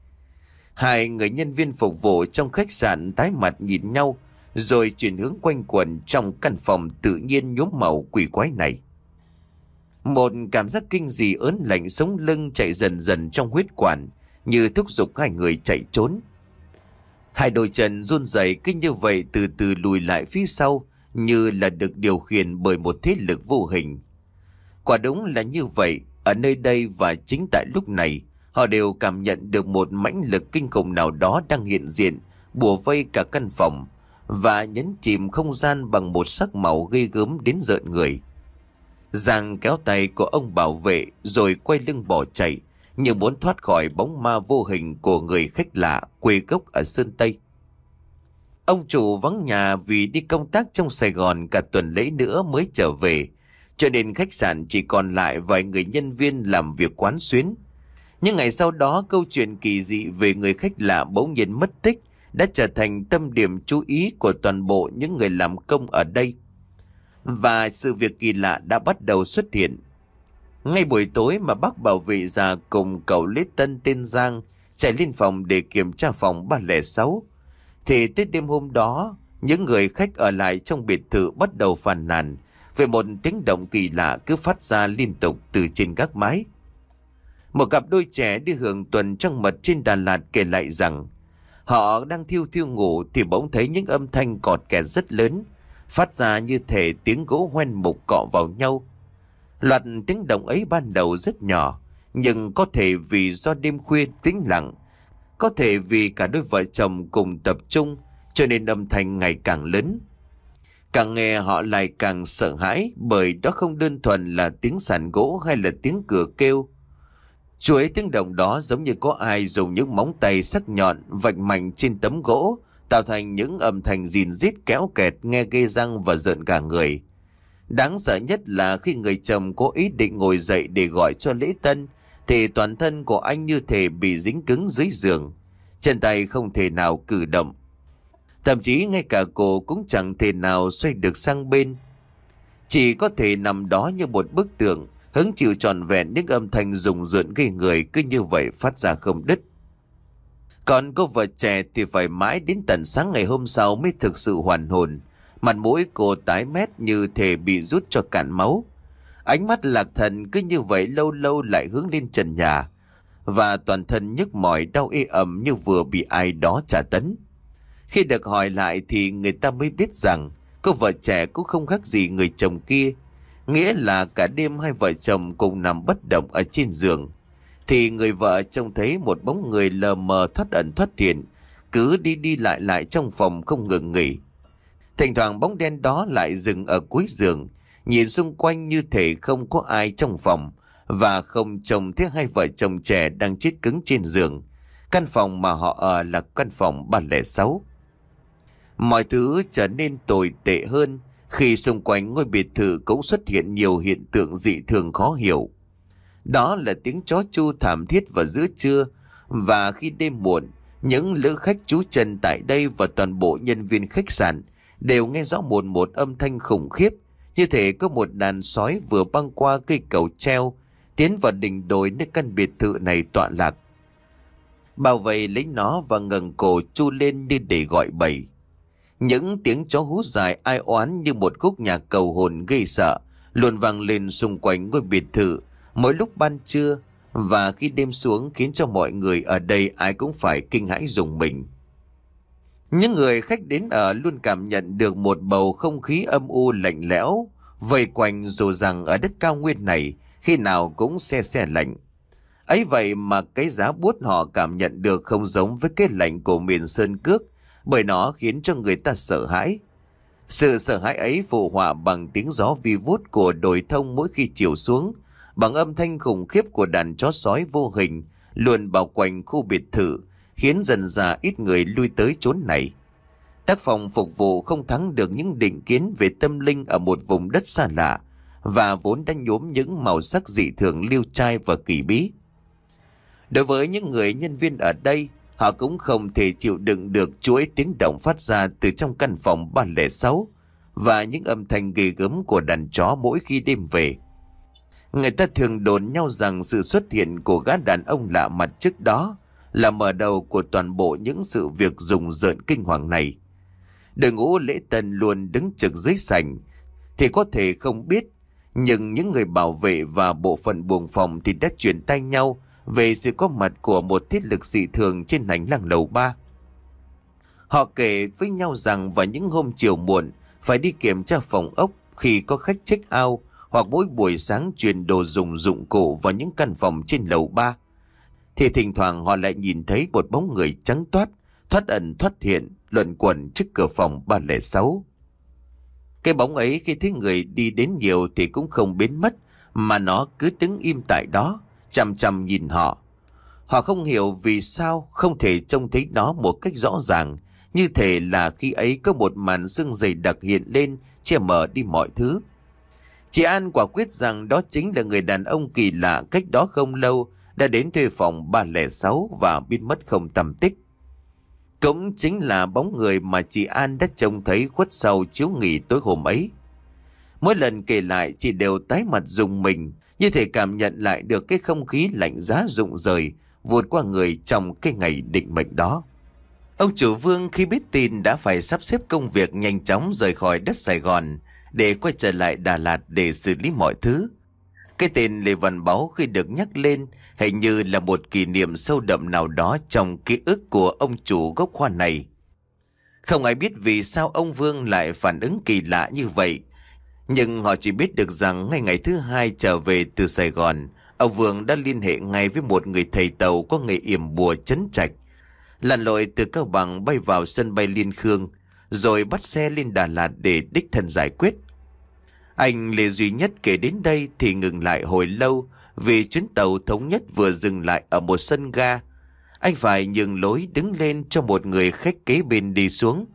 Hai người nhân viên phục vụ trong khách sạn tái mặt nhìn nhau, rồi chuyển hướng quanh quẩn trong căn phòng tự nhiên nhuốm màu quỷ quái này. Một cảm giác kinh dị ớn lạnh sống lưng chạy dần dần trong huyết quản, như thúc giục hai người chạy trốn. Hai đôi chân run rẩy kinh như vậy từ từ lùi lại phía sau, như là được điều khiển bởi một thế lực vô hình. Quả đúng là như vậy, ở nơi đây và chính tại lúc này, họ đều cảm nhận được một mãnh lực kinh khủng nào đó đang hiện diện, bủa vây cả căn phòng, và nhấn chìm không gian bằng một sắc màu ghê gớm đến rợn người. Giang kéo tay của ông bảo vệ rồi quay lưng bỏ chạy, như muốn thoát khỏi bóng ma vô hình của người khách lạ quê gốc ở Sơn Tây. Ông chủ vắng nhà vì đi công tác trong Sài Gòn cả tuần lễ nữa mới trở về, cho nên khách sạn chỉ còn lại vài người nhân viên làm việc quán xuyến. Nhưng ngày sau đó, câu chuyện kỳ dị về người khách lạ bỗng nhiên mất tích đã trở thành tâm điểm chú ý của toàn bộ những người làm công ở đây. Và sự việc kỳ lạ đã bắt đầu xuất hiện. Ngay buổi tối mà bác bảo vệ già cùng cậu Lễ Tân tên Giang chạy lên phòng để kiểm tra phòng ba không sáu, thì tới đêm hôm đó, những người khách ở lại trong biệt thự bắt đầu phàn nàn về một tiếng động kỳ lạ cứ phát ra liên tục từ trên gác mái. Một cặp đôi trẻ đi hưởng tuần trăng mật trên Đà Lạt kể lại rằng họ đang thiêu thiêu ngủ thì bỗng thấy những âm thanh cọt kẹt rất lớn, phát ra như thể tiếng gỗ hoen mục cọ vào nhau. Loạt tiếng động ấy ban đầu rất nhỏ, nhưng có thể vì do đêm khuya tĩnh lặng, có thể vì cả đôi vợ chồng cùng tập trung, cho nên âm thanh ngày càng lớn. Càng nghe họ lại càng sợ hãi, bởi đó không đơn thuần là tiếng sàn gỗ hay là tiếng cửa kêu. Chuỗi tiếng động đó giống như có ai dùng những móng tay sắc nhọn vạch mạnh trên tấm gỗ, tạo thành những âm thanh rìn rít kéo kẹt nghe ghê răng và rợn cả người. Đáng sợ nhất là khi người chồng có ý định ngồi dậy để gọi cho Lễ Tân, thì toàn thân của anh như thể bị dính cứng dưới giường, chân tay không thể nào cử động. Thậm chí ngay cả cổ cũng chẳng thể nào xoay được sang bên, chỉ có thể nằm đó như một bức tượng, hứng chịu trọn vẹn những âm thanh rùng rợn gây người cứ như vậy phát ra không đứt. Còn cô vợ trẻ thì phải mãi đến tận sáng ngày hôm sau mới thực sự hoàn hồn. Mặt mũi cô tái mét như thể bị rút cho cạn máu. Ánh mắt lạc thần cứ như vậy lâu lâu lại hướng lên trần nhà, và toàn thân nhức mỏi đau ê ẩm như vừa bị ai đó trả tấn. Khi được hỏi lại thì người ta mới biết rằng cô vợ trẻ cũng không khác gì người chồng kia. Nghĩa là cả đêm hai vợ chồng cùng nằm bất động ở trên giường, thì người vợ trông thấy một bóng người lờ mờ thoát ẩn thoát hiện, cứ đi đi lại lại trong phòng không ngừng nghỉ. Thỉnh thoảng bóng đen đó lại dừng ở cuối giường, nhìn xung quanh như thể không có ai trong phòng, và không trông thấy hai vợ chồng trẻ đang chết cứng trên giường. Căn phòng mà họ ở là căn phòng ba không sáu. Mọi thứ trở nên tồi tệ hơn khi xung quanh ngôi biệt thự cũng xuất hiện nhiều hiện tượng dị thường khó hiểu. Đó là tiếng chó chu thảm thiết vào giữa trưa, và khi đêm muộn, những lữ khách trú chân tại đây và toàn bộ nhân viên khách sạn đều nghe rõ một một âm thanh khủng khiếp, như thể có một đàn sói vừa băng qua cây cầu treo, tiến vào đỉnh đồi nơi căn biệt thự này tọa lạc. Bảo vệ lấy nó và ngẩng cổ chu lên như để gọi bầy. Những tiếng chó hú dài ai oán như một khúc nhạc cầu hồn gây sợ luôn vang lên xung quanh ngôi biệt thự mỗi lúc ban trưa, và khi đêm xuống khiến cho mọi người ở đây ai cũng phải kinh hãi rùng mình. Những người khách đến ở luôn cảm nhận được một bầu không khí âm u lạnh lẽo vây quanh, dù rằng ở đất cao nguyên này khi nào cũng se se lạnh. Ấy vậy mà cái giá buốt họ cảm nhận được không giống với cái lạnh của miền sơn cước, bởi nó khiến cho người ta sợ hãi. Sự sợ hãi ấy phụ họa bằng tiếng gió vi vút của đồi thông mỗi khi chiều xuống, bằng âm thanh khủng khiếp của đàn chó sói vô hình luôn bao quanh khu biệt thự, khiến dần dà ít người lui tới chốn này. Tác phòng phục vụ không thắng được những định kiến về tâm linh ở một vùng đất xa lạ, và vốn đã nhuốm những màu sắc dị thường liêu trai và kỳ bí. Đối với những người nhân viên ở đây, họ cũng không thể chịu đựng được chuỗi tiếng động phát ra từ trong căn phòng ba không sáu và những âm thanh ghê gớm của đàn chó mỗi khi đêm về. Người ta thường đồn nhau rằng sự xuất hiện của gã đàn ông lạ mặt trước đó là mở đầu của toàn bộ những sự việc rùng rợn kinh hoàng này. Đội ngũ lễ tân luôn đứng trực dưới sảnh thì có thể không biết, nhưng những người bảo vệ và bộ phận buồng phòng thì đã truyền tay nhau về sự có mặt của một thiết lực dị thường trên hành lang lầu ba. Họ kể với nhau rằng vào những hôm chiều muộn phải đi kiểm tra phòng ốc khi có khách check out, hoặc mỗi buổi sáng truyền đồ dùng dụng cụ vào những căn phòng trên lầu ba, thì thỉnh thoảng họ lại nhìn thấy một bóng người trắng toát, thoát ẩn thoát hiện, luẩn quẩn trước cửa phòng ba không sáu. Cái bóng ấy khi thấy người đi đến nhiều thì cũng không biến mất, mà nó cứ đứng im tại đó, chằm chằm nhìn họ. Họ không hiểu vì sao không thể trông thấy nó một cách rõ ràng, như thể là khi ấy có một màn sương dày đặc hiện lên che mờ đi mọi thứ. Chị An quả quyết rằng đó chính là người đàn ông kỳ lạ cách đó không lâu đã đến thuê phòng ba không sáu và biến mất không tăm tích. Cũng chính là bóng người mà chị An đã trông thấy khuất sau chiếu nghỉ tối hôm ấy. Mỗi lần kể lại chị đều tái mặt rùng mình, như thể cảm nhận lại được cái không khí lạnh giá rụng rời vụt qua người trong cái ngày định mệnh đó. Ông chủ Vương khi biết tin đã phải sắp xếp công việc nhanh chóng rời khỏi đất Sài Gòn để quay trở lại Đà Lạt để xử lý mọi thứ. Cái tên Lê Văn Báu khi được nhắc lên hình như là một kỷ niệm sâu đậm nào đó trong ký ức của ông chủ gốc hoa này. Không ai biết vì sao ông Vương lại phản ứng kỳ lạ như vậy, nhưng họ chỉ biết được rằng ngay ngày thứ hai trở về từ Sài Gòn, ông Vương đã liên hệ ngay với một người thầy tàu có nghề yểm bùa trấn trạch, lặn lội từ Cao Bằng bay vào sân bay Liên Khương, rồi bắt xe lên Đà Lạt để đích thân giải quyết. Anh Lê Duy Nhất kể đến đây thì ngừng lại hồi lâu, vì chuyến tàu thống nhất vừa dừng lại ở một sân ga. Anh phải nhường lối đứng lên cho một người khách kế bên đi xuống.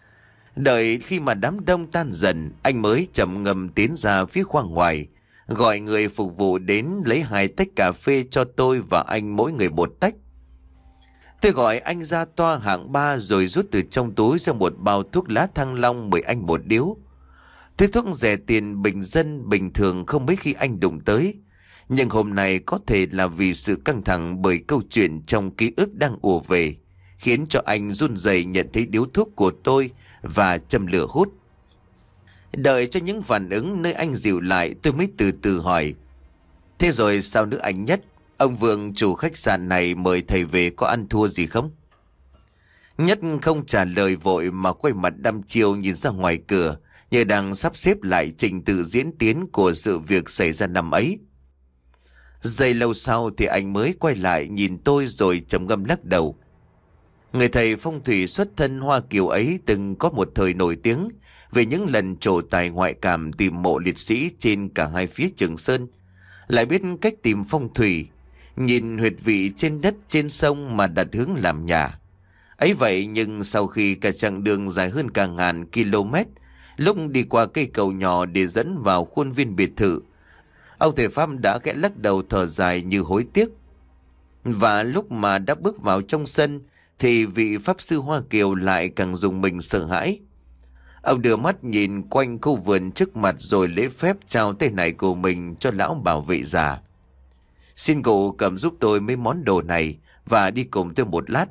Đợi khi mà đám đông tan dần, anh mới chậm ngầm tiến ra phía khoang ngoài, gọi người phục vụ đến lấy hai tách cà phê cho tôi và anh mỗi người một tách. Tôi gọi anh ra toa hạng ba rồi rút từ trong túi ra một bao thuốc lá Thăng Long mời anh một điếu. Thứ thuốc rẻ tiền bình dân bình thường không mấy khi anh đụng tới, nhưng hôm nay có thể là vì sự căng thẳng bởi câu chuyện trong ký ức đang ùa về, khiến cho anh run rẩy nhận thấy điếu thuốc của tôi và châm lửa hút. Đợi cho những phản ứng nơi anh dịu lại, tôi mới từ từ hỏi: thế rồi sao nữa anh Nhất? Ông Vương chủ khách sạn này mời thầy về có ăn thua gì không? Nhất không trả lời vội mà quay mặt đăm chiêu nhìn ra ngoài cửa, như đang sắp xếp lại trình tự diễn tiến của sự việc xảy ra năm ấy. Giây lâu sau thì anh mới quay lại nhìn tôi rồi trầm ngâm lắc đầu. Người thầy phong thủy xuất thân Hoa Kiều ấy từng có một thời nổi tiếng về những lần trổ tài ngoại cảm tìm mộ liệt sĩ trên cả hai phía Trường Sơn, lại biết cách tìm phong thủy, nhìn huyệt vị trên đất trên sông mà đặt hướng làm nhà. Ấy vậy nhưng sau khi cả chặng đường dài hơn cả ngàn km, lúc đi qua cây cầu nhỏ để dẫn vào khuôn viên biệt thự, ông thầy Pháp đã khẽ lắc đầu thở dài như hối tiếc. Và lúc mà đã bước vào trong sân thì vị Pháp sư Hoa Kiều lại càng rùng mình sợ hãi. Ông đưa mắt nhìn quanh khu vườn trước mặt rồi lễ phép trao tay này của mình cho lão bảo vệ già. Xin cụ cầm giúp tôi mấy món đồ này và đi cùng tôi một lát.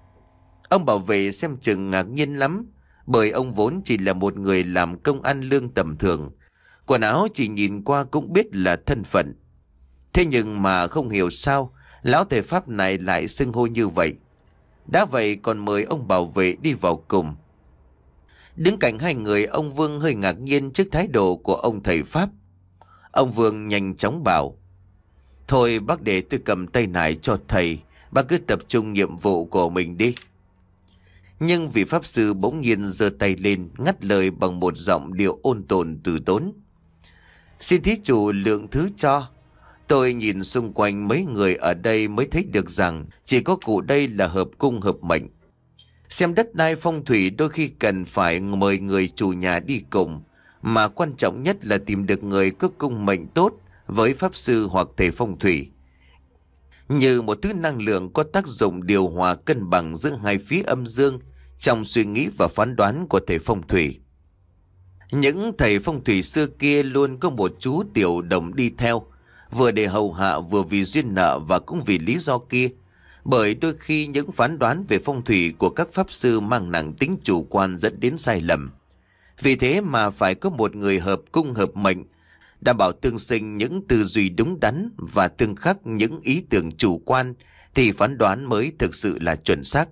Ông bảo vệ xem chừng ngạc nhiên lắm, bởi ông vốn chỉ là một người làm công ăn lương tầm thường. Quần áo chỉ nhìn qua cũng biết là thân phận. Thế nhưng mà không hiểu sao lão thầy Pháp này lại xưng hô như vậy. Đã vậy còn mời ông bảo vệ đi vào cùng. Đứng cạnh hai người, ông Vương hơi ngạc nhiên trước thái độ của ông thầy Pháp. Ông Vương nhanh chóng bảo: Thôi bác để tôi cầm tay nải cho thầy, bác cứ tập trung nhiệm vụ của mình đi. Nhưng vị Pháp sư bỗng nhiên giơ tay lên, ngắt lời bằng một giọng điệu ôn tồn từ tốn: Xin thí chủ lượng thứ cho. Tôi nhìn xung quanh mấy người ở đây mới thấy được rằng chỉ có cụ đây là hợp cung hợp mệnh. Xem đất đai phong thủy đôi khi cần phải mời người chủ nhà đi cùng, mà quan trọng nhất là tìm được người có cung mệnh tốt với pháp sư hoặc thầy phong thủy, như một thứ năng lượng có tác dụng điều hòa cân bằng giữa hai phía âm dương trong suy nghĩ và phán đoán của thầy phong thủy. Những thầy phong thủy xưa kia luôn có một chú tiểu đồng đi theo, vừa để hầu hạ vừa vì duyên nợ và cũng vì lý do kia. Bởi đôi khi những phán đoán về phong thủy của các pháp sư mang nặng tính chủ quan dẫn đến sai lầm. Vì thế mà phải có một người hợp cung hợp mệnh, đảm bảo tương sinh những tư duy đúng đắn và tương khắc những ý tưởng chủ quan, thì phán đoán mới thực sự là chuẩn xác.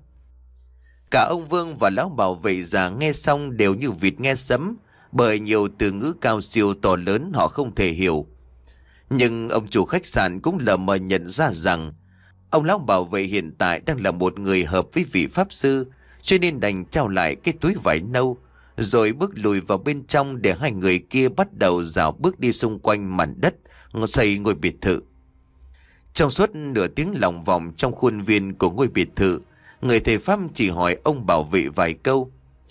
Cả ông Vương và lão bảo vệ già nghe xong đều như vịt nghe sấm, bởi nhiều từ ngữ cao siêu to lớn họ không thể hiểu. Nhưng ông chủ khách sạn cũng lờ mờ nhận ra rằng ông lão bảo vệ hiện tại đang là một người hợp với vị pháp sư, cho nên đành trao lại cái túi vải nâu, rồi bước lùi vào bên trong để hai người kia bắt đầu dạo bước đi xung quanh mảnh đất xây ngôi biệt thự. Trong suốt nửa tiếng lòng vòng trong khuôn viên của ngôi biệt thự, người thầy Pháp chỉ hỏi ông bảo vệ vài câu.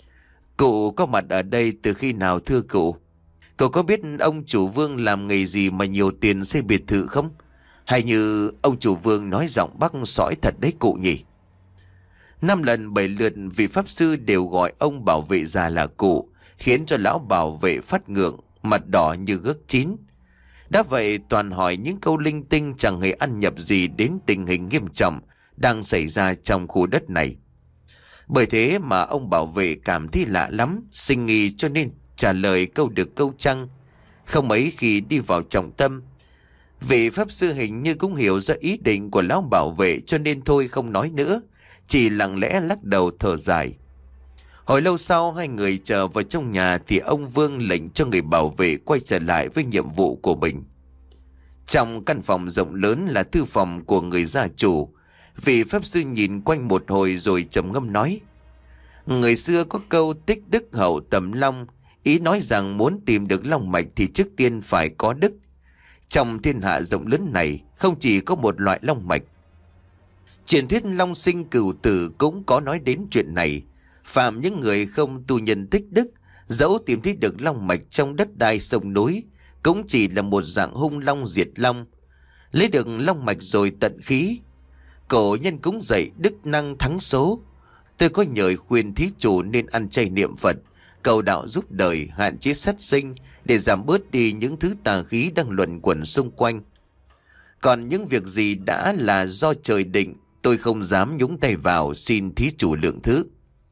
Cụ có mặt ở đây từ khi nào thưa cụ? Cậu có biết ông chủ Vương làm nghề gì mà nhiều tiền xây biệt thự không? Hay như ông chủ Vương nói giọng Bắc sõi thật đấy cụ nhỉ? Năm lần bảy lượt vị pháp sư đều gọi ông bảo vệ già là cụ, khiến cho lão bảo vệ phát ngượng, mặt đỏ như gấc chín. Đã vậy toàn hỏi những câu linh tinh chẳng hề ăn nhập gì đến tình hình nghiêm trọng đang xảy ra trong khu đất này. Bởi thế mà ông bảo vệ cảm thấy lạ lắm, sinh nghi cho nên trả lời câu được câu trăng. Không mấy khi đi vào trọng tâm. Vị pháp sư hình như cũng hiểu ra ý định của lão bảo vệ, cho nên thôi không nói nữa, chỉ lặng lẽ lắc đầu thở dài. Hồi lâu sau hai người chờ vào trong nhà thì ông Vương lệnh cho người bảo vệ quay trở lại với nhiệm vụ của mình. Trong căn phòng rộng lớn là thư phòng của người gia chủ. Vị pháp sư nhìn quanh một hồi rồi trầm ngâm nói: Người xưa có câu tích đức hậu tầm long, ý nói rằng muốn tìm được long mạch thì trước tiên phải có đức. Trong thiên hạ rộng lớn này không chỉ có một loại long mạch. Truyền thuyết long sinh cửu tử cũng có nói đến chuyện này. Phạm những người không tu nhân tích đức, dẫu tìm thấy được long mạch trong đất đai sông núi, cũng chỉ là một dạng hung long diệt long. Lấy được long mạch rồi tận khí. Cổ nhân cúng dạy đức năng thắng số. Tôi có nhờ khuyên thí chủ nên ăn chay niệm Phật, cầu đạo giúp đời, hạn chế sát sinh để giảm bớt đi những thứ tà khí đang luẩn quẩn xung quanh. Còn những việc gì đã là do trời định, tôi không dám nhúng tay vào, xin thí chủ lượng thứ.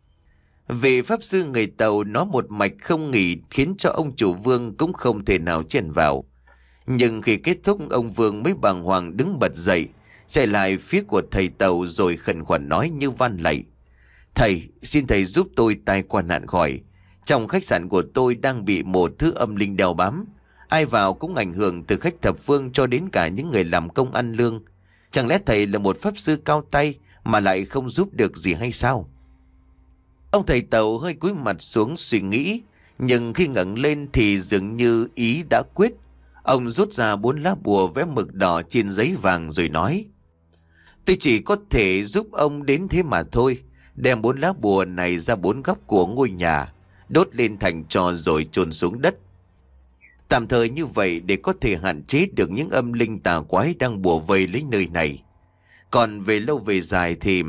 Vị pháp sư người Tàu nói một mạch không nghỉ khiến cho ông chủ Vương cũng không thể nào chen vào. Nhưng khi kết thúc, ông Vương mới bàng hoàng đứng bật dậy, chạy lại phía của thầy Tàu rồi khẩn khoản nói như van lạy: Thầy, xin thầy giúp tôi tai qua nạn khỏi. Trong khách sạn của tôi đang bị một thứ âm linh đeo bám. Ai vào cũng ảnh hưởng, từ khách thập phương cho đến cả những người làm công ăn lương. Chẳng lẽ thầy là một pháp sư cao tay mà lại không giúp được gì hay sao? Ông thầy Tàu hơi cúi mặt xuống suy nghĩ, nhưng khi ngẩng lên thì dường như ý đã quyết. Ông rút ra bốn lá bùa vẽ mực đỏ trên giấy vàng rồi nói: Tôi chỉ có thể giúp ông đến thế mà thôi. Đem bốn lá bùa này ra bốn góc của ngôi nhà, đốt lên thành tro rồi chôn xuống đất. Tạm thời như vậy để có thể hạn chế được những âm linh tà quái đang bủa vây lấy nơi này. Còn về lâu về dài thì...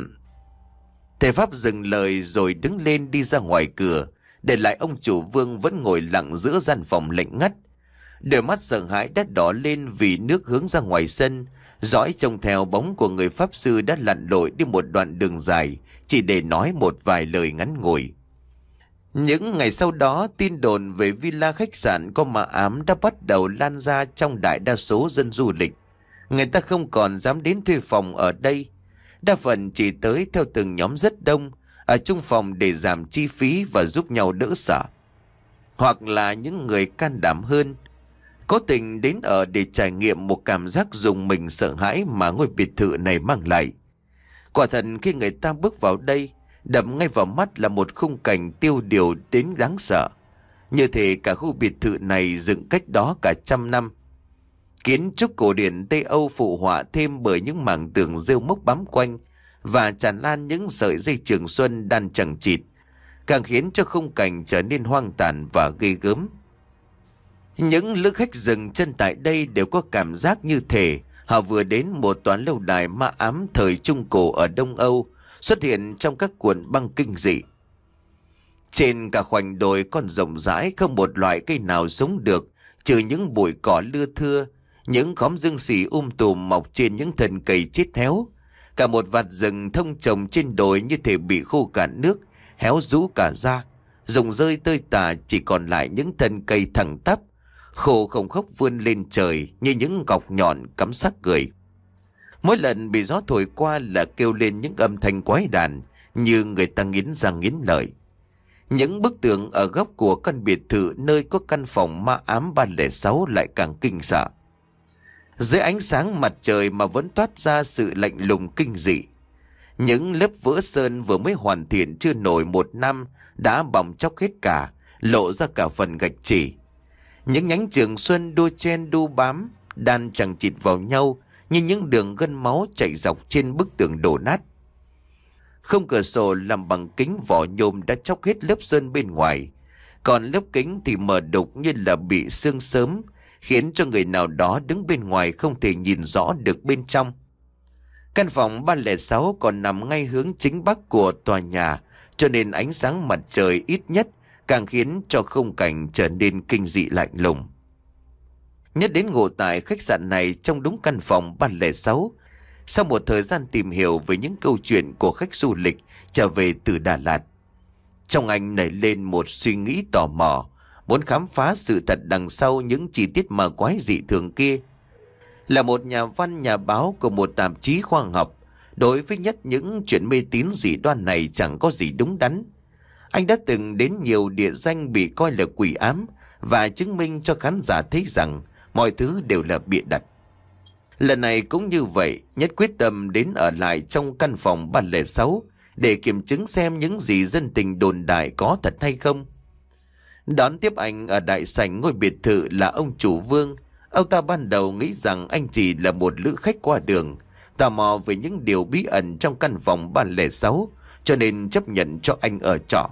Thầy Pháp dừng lời rồi đứng lên đi ra ngoài cửa, để lại ông chủ Vương vẫn ngồi lặng giữa gian phòng lạnh ngắt. Đôi mắt sợ hãi đã đỏ lên vì nước hướng ra ngoài sân, dõi trông theo bóng của người pháp sư đã lặn lội đi một đoạn đường dài, chỉ để nói một vài lời ngắn ngủi. Những ngày sau đó, tin đồn về villa khách sạn có ma ám đã bắt đầu lan ra trong đại đa số dân du lịch. Người ta không còn dám đến thuê phòng ở đây. Đa phần chỉ tới theo từng nhóm rất đông, ở chung phòng để giảm chi phí và giúp nhau đỡ sợ. Hoặc là những người can đảm hơn, cố tình đến ở để trải nghiệm một cảm giác rùng mình sợ hãi mà ngôi biệt thự này mang lại. Quả thật khi người ta bước vào đây, đập ngay vào mắt là một khung cảnh tiêu điều đến đáng sợ. Như thể cả khu biệt thự này dựng cách đó cả trăm năm. Kiến trúc cổ điển Tây Âu phụ họa thêm bởi những mảng tường rêu mốc bám quanh và tràn lan những sợi dây trường xuân đan chằng chịt, càng khiến cho khung cảnh trở nên hoang tàn và ghê gớm. Những lữ khách dừng chân tại đây đều có cảm giác như thể họ vừa đến một tòa lâu đài ma ám thời Trung Cổ ở Đông Âu, xuất hiện trong các cuộn băng kinh dị. Trên cả khoảnh đồi còn rộng rãi, không một loại cây nào sống được, trừ những bụi cỏ lưa thưa, những khóm dương xì um tùm mọc trên những thân cây chết héo. Cả một vạt rừng thông trồng trên đồi như thể bị khô cạn nước, héo rũ cả ra, rụng rơi tơi tả, chỉ còn lại những thân cây thẳng tắp, khô không khốc vươn lên trời như những gọc nhọn cắm sắc người. Mỗi lần bị gió thổi qua là kêu lên những âm thanh quái đản, như người ta nghiến răng nghiến lợi. Những bức tường ở góc của căn biệt thự nơi có căn phòng ma ám ba không sáu lại càng kinh sợ. Dưới ánh sáng mặt trời mà vẫn toát ra sự lạnh lùng kinh dị. Những lớp vữa sơn vừa mới hoàn thiện chưa nổi một năm đã bong chóc hết cả, lộ ra cả phần gạch chỉ. Những nhánh trường xuân đua chen đu bám, đan chằng chịt vào nhau như những đường gân máu chạy dọc trên bức tường đổ nát. Không cửa sổ làm bằng kính vỏ nhôm đã chóc hết lớp sơn bên ngoài, còn lớp kính thì mờ đục như là bị sương sớm, khiến cho người nào đó đứng bên ngoài không thể nhìn rõ được bên trong. Căn phòng ba không sáu còn nằm ngay hướng chính bắc của tòa nhà, cho nên ánh sáng mặt trời ít nhất càng khiến cho khung cảnh trở nên kinh dị lạnh lùng. Nhất đến ngủ tại khách sạn này trong đúng căn phòng ba không sáu, sau một thời gian tìm hiểu về những câu chuyện của khách du lịch trở về từ Đà Lạt, trong anh nảy lên một suy nghĩ tò mò, muốn khám phá sự thật đằng sau những chi tiết ma quái dị thường kia. Là một nhà văn nhà báo của một tạp chí khoa học, đối với nhất những chuyện mê tín dị đoan này chẳng có gì đúng đắn. Anh đã từng đến nhiều địa danh bị coi là quỷ ám và chứng minh cho khán giả thấy rằng mọi thứ đều là bịa đặt. Lần này cũng như vậy, Nhất quyết tâm đến ở lại trong căn phòng ba không sáu để kiểm chứng xem những gì dân tình đồn đại có thật hay không. Đón tiếp anh ở đại sảnh ngôi biệt thự là ông chủ Vương. Ông ta ban đầu nghĩ rằng anh chỉ là một lữ khách qua đường, tò mò về những điều bí ẩn trong căn phòng ba không sáu, cho nên chấp nhận cho anh ở trọ.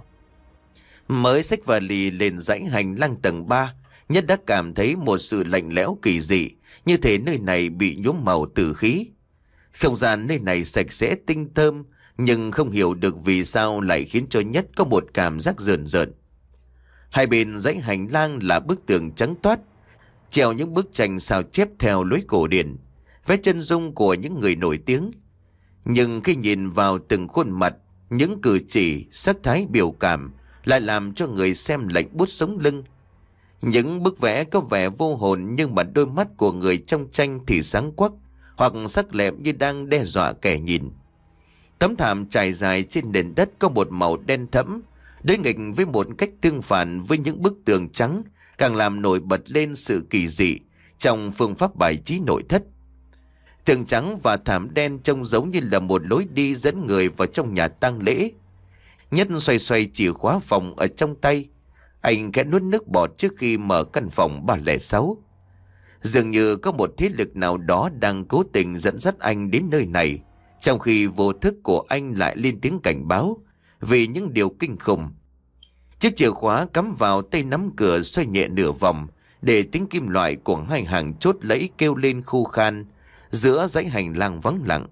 Mới xách vali lên dãy hành lang tầng ba, Nhất đã cảm thấy một sự lạnh lẽo kỳ dị, như thể nơi này bị nhuốm màu tử khí. Không gian nơi này sạch sẽ tinh thơm, nhưng không hiểu được vì sao lại khiến cho Nhất có một cảm giác rờn rợn. Hai bên dãy hành lang là bức tường trắng toát, treo những bức tranh sao chép theo lối cổ điển, vẽ chân dung của những người nổi tiếng. Nhưng khi nhìn vào từng khuôn mặt, những cử chỉ, sắc thái biểu cảm lại làm cho người xem lạnh buốt sống lưng. Những bức vẽ có vẻ vô hồn, nhưng mà đôi mắt của người trong tranh thì sáng quắc hoặc sắc lẹm như đang đe dọa kẻ nhìn. Tấm thảm trải dài trên nền đất có một màu đen thẫm, đối nghịch với một cách tương phản với những bức tường trắng, càng làm nổi bật lên sự kỳ dị trong phương pháp bài trí nội thất. Tường trắng và thảm đen trông giống như là một lối đi dẫn người vào trong nhà tang lễ. Nhất xoay xoay chìa khóa phòng ở trong tay. Anh khẽ nuốt nước bọt trước khi mở căn phòng ba không sáu. Dường như có một thế lực nào đó đang cố tình dẫn dắt anh đến nơi này, trong khi vô thức của anh lại lên tiếng cảnh báo vì những điều kinh khủng. Chiếc chìa khóa cắm vào tay nắm cửa xoay nhẹ nửa vòng, để tiếng kim loại của hai hàng chốt lẫy kêu lên khô khan giữa dãy hành lang vắng lặng.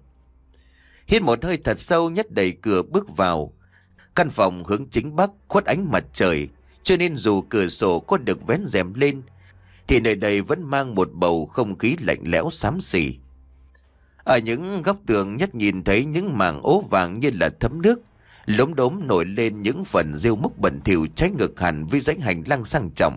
Hít một hơi thật sâu, Nhất đẩy cửa bước vào. Căn phòng hướng chính bắc, khuất ánh mặt trời, cho nên dù cửa sổ có được vén rèm lên thì nơi đây vẫn mang một bầu không khí lạnh lẽo xám xỉ. Ở những góc tường Nhất nhìn thấy những mảng ố vàng như là thấm nước, lốm đốm nổi lên những phần rêu múc bẩn thỉu trái ngược hẳn với dãy hành lang sang trọng.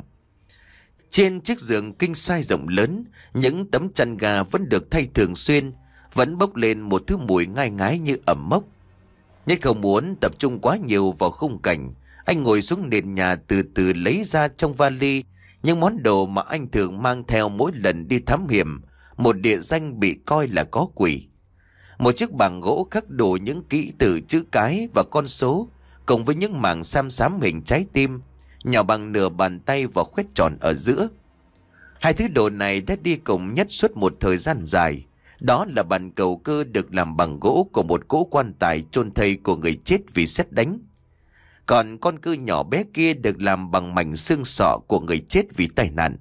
Trên chiếc giường kinh sai rộng lớn, những tấm chăn gà vẫn được thay thường xuyên, vẫn bốc lên một thứ mùi ngai ngái như ẩm mốc. Nhất không muốn tập trung quá nhiều vào khung cảnh, anh ngồi xuống nền nhà từ từ lấy ra trong vali những món đồ mà anh thường mang theo mỗi lần đi thám hiểm một địa danh bị coi là có quỷ. Một chiếc bảng gỗ khắc đủ những ký tự chữ cái và con số, cùng với những mảng xăm xám hình trái tim, nhỏ bằng nửa bàn tay và khoét tròn ở giữa. Hai thứ đồ này đã đi cùng Nhất suốt một thời gian dài. Đó là bàn cầu cơ được làm bằng gỗ của một cỗ quan tài chôn thây của người chết vì sét đánh. Còn con cưa nhỏ bé kia được làm bằng mảnh xương sọ của người chết vì tai nạn.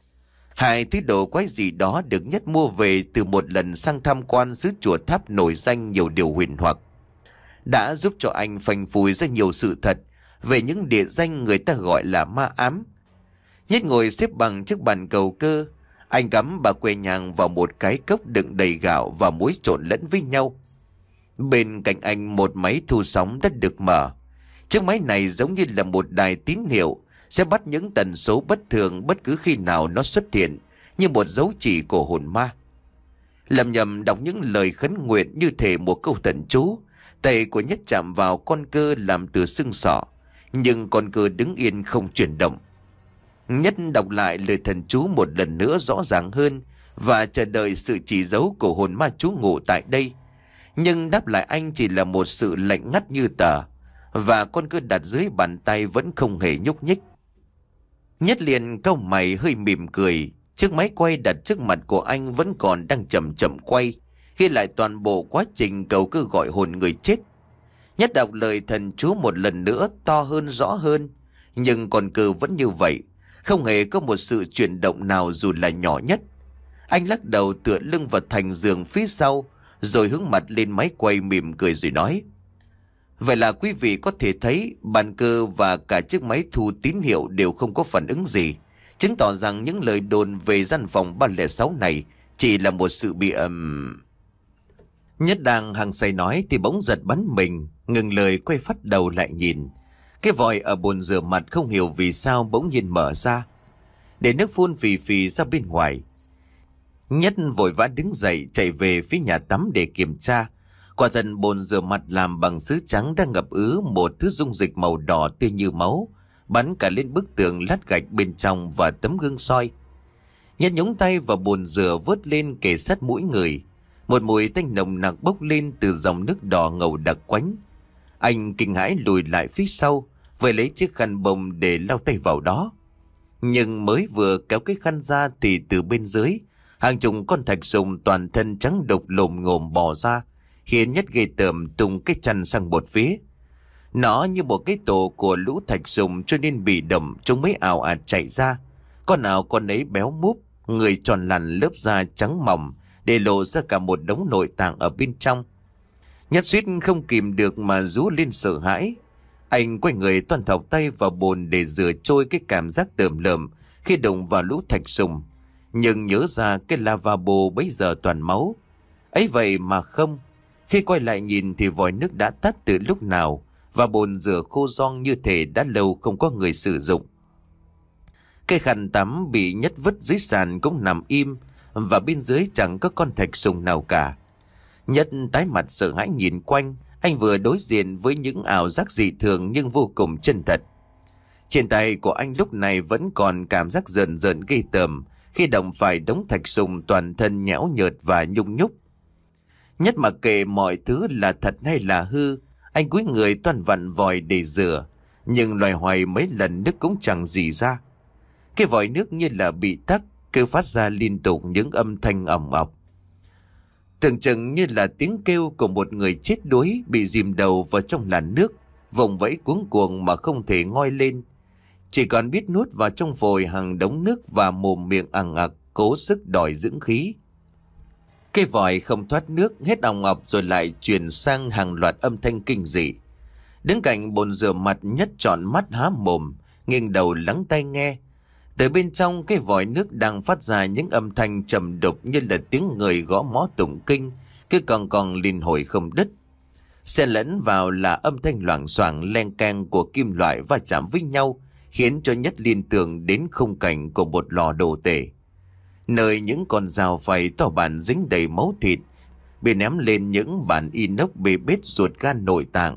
Hai thứ đồ quái gì đó được Nhất mua về từ một lần sang tham quan xứ chùa tháp nổi danh nhiều điều huyền hoặc, đã giúp cho anh phanh phui ra nhiều sự thật về những địa danh người ta gọi là ma ám. Nhất ngồi xếp bằng trước bàn cầu cơ, anh cắm bà que nhang vào một cái cốc đựng đầy gạo và muối trộn lẫn với nhau. Bên cạnh anh một máy thu sóng đã được mở. Chiếc máy này giống như là một đài tín hiệu, sẽ bắt những tần số bất thường bất cứ khi nào nó xuất hiện, như một dấu chỉ của hồn ma. Lầm nhầm đọc những lời khấn nguyện như thể một câu thần chú, tay của Nhất chạm vào con cơ làm từ xương sọ, nhưng con cơ đứng yên không chuyển động. Nhất đọc lại lời thần chú một lần nữa rõ ràng hơn và chờ đợi sự chỉ dấu của hồn ma trú ngụ tại đây. Nhưng đáp lại anh chỉ là một sự lạnh ngắt như tờ, và con cơ đặt dưới bàn tay vẫn không hề nhúc nhích. Nhất liền cau mày hơi mỉm cười. Chiếc máy quay đặt trước mặt của anh vẫn còn đang chậm chậm quay, ghi lại toàn bộ quá trình cầu cơ gọi hồn người chết. Nhất đọc lời thần chú một lần nữa to hơn rõ hơn, nhưng con cơ vẫn như vậy, không hề có một sự chuyển động nào dù là nhỏ nhất. Anh lắc đầu tựa lưng vào thành giường phía sau, rồi hướng mặt lên máy quay mỉm cười rồi nói: Vậy là quý vị có thể thấy bàn cơ và cả chiếc máy thu tín hiệu đều không có phản ứng gì, chứng tỏ rằng những lời đồn về gian phòng ba không sáu này chỉ là một sự bị ầm... Nhất đang hăng say nói thì bỗng giật bắn mình, ngừng lời quay phát đầu lại nhìn. Cái vòi ở bồn rửa mặt không hiểu vì sao bỗng nhiên mở ra, để nước phun phì phì ra bên ngoài. Nhất vội vã đứng dậy chạy về phía nhà tắm để kiểm tra. Quả thật bồn rửa mặt làm bằng sứ trắng đang ngập ứ một thứ dung dịch màu đỏ tươi như máu, bắn cả lên bức tường lát gạch bên trong và tấm gương soi. Nhất nhúng tay vào bồn rửa vớt lên kề sát mũi người. Một mùi tanh nồng nặc bốc lên từ dòng nước đỏ ngầu đặc quánh. Anh kinh hãi lùi lại phía sau, vội lấy chiếc khăn bông để lau tay vào đó. Nhưng mới vừa kéo cái khăn ra thì từ bên dưới, hàng chục con thạch sùng toàn thân trắng đục lồm ngồm bò ra, khiến Nhất ghê tởm tung cái chăn sang một phía. Nó như một cái tổ của lũ thạch sùng cho nên bị động, chúng mới ào ạt chạy ra. Con nào con ấy béo múp, người tròn lằn lớp da trắng mỏng, để lộ ra cả một đống nội tạng ở bên trong. Nhất suýt không kìm được mà rú lên sợ hãi. Anh quay người toan thọc tay vào bồn để rửa trôi cái cảm giác tởm lợm khi đụng vào lũ thạch sùng, nhưng nhớ ra cái lavabo bấy giờ toàn máu. Ấy vậy mà không, khi quay lại nhìn thì vòi nước đã tắt từ lúc nào, và bồn rửa khô rong như thể đã lâu không có người sử dụng. Cái khăn tắm bị Nhất vứt dưới sàn cũng nằm im, và bên dưới chẳng có con thạch sùng nào cả. Nhất tái mặt sợ hãi nhìn quanh, anh vừa đối diện với những ảo giác dị thường nhưng vô cùng chân thật. Trên tay của anh lúc này vẫn còn cảm giác rợn rợn ghê tởm khi động phải đống thạch sùng toàn thân nhão nhợt và nhung nhúc. Nhất mặc kệ mọi thứ là thật hay là hư, anh cúi người toan vặn vòi để rửa, nhưng loài hoài mấy lần nước cũng chẳng gì ra. Cái vòi nước như là bị tắc, cứ phát ra liên tục những âm thanh ỏng ọc, tưởng chừng như là tiếng kêu của một người chết đuối bị dìm đầu vào trong làn nước, vùng vẫy cuống cuồng mà không thể ngoi lên, chỉ còn biết nuốt vào trong phổi hàng đống nước và mồm miệng ằng ặc cố sức đòi dưỡng khí. Cái vòi không thoát nước, hết ỏng ọc rồi lại chuyển sang hàng loạt âm thanh kinh dị. Đứng cạnh bồn rửa mặt, Nhất tròn mắt há mồm, nghiêng đầu lắng tai nghe. Từ bên trong cái vòi nước đang phát ra những âm thanh trầm đục như là tiếng người gõ mõ tụng kinh, cứ còn còn liên hồi không đứt. Xen lẫn vào là âm thanh loảng xoảng len keng của kim loại va chạm với nhau, khiến cho Nhất liên tưởng đến khung cảnh của một lò đồ tể, nơi những con dao phay to bản dính đầy máu thịt bị ném lên những bàn inox bê bết ruột gan nội tạng.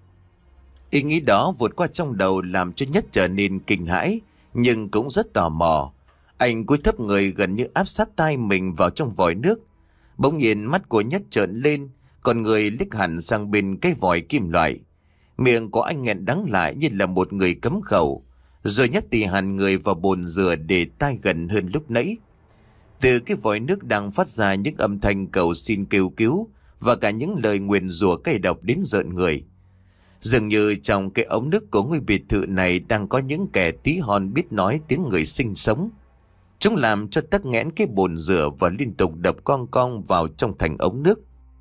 Ý nghĩ đó vụt qua trong đầu làm cho Nhất trở nên kinh hãi, nhưng cũng rất tò mò. Anh cúi thấp người gần như áp sát tai mình vào trong vòi nước. Bỗng nhiên mắt của Nhất trợn lên, còn người liếc hẳn sang bên cái vòi kim loại. Miệng của anh nghẹn đắng lại như là một người cấm khẩu. Rồi Nhất tì hẳn người vào bồn rửa để tai gần hơn lúc nãy. Từ cái vòi nước đang phát ra những âm thanh cầu xin kêu cứu và cả những lời nguyền rủa cay độc đến rợn người. Dường như trong cái ống nước của ngôi biệt thự này đang có những kẻ tí hon biết nói tiếng người sinh sống. Chúng làm cho tắc nghẽn cái bồn rửa và liên tục đập con cong vào trong thành ống nước.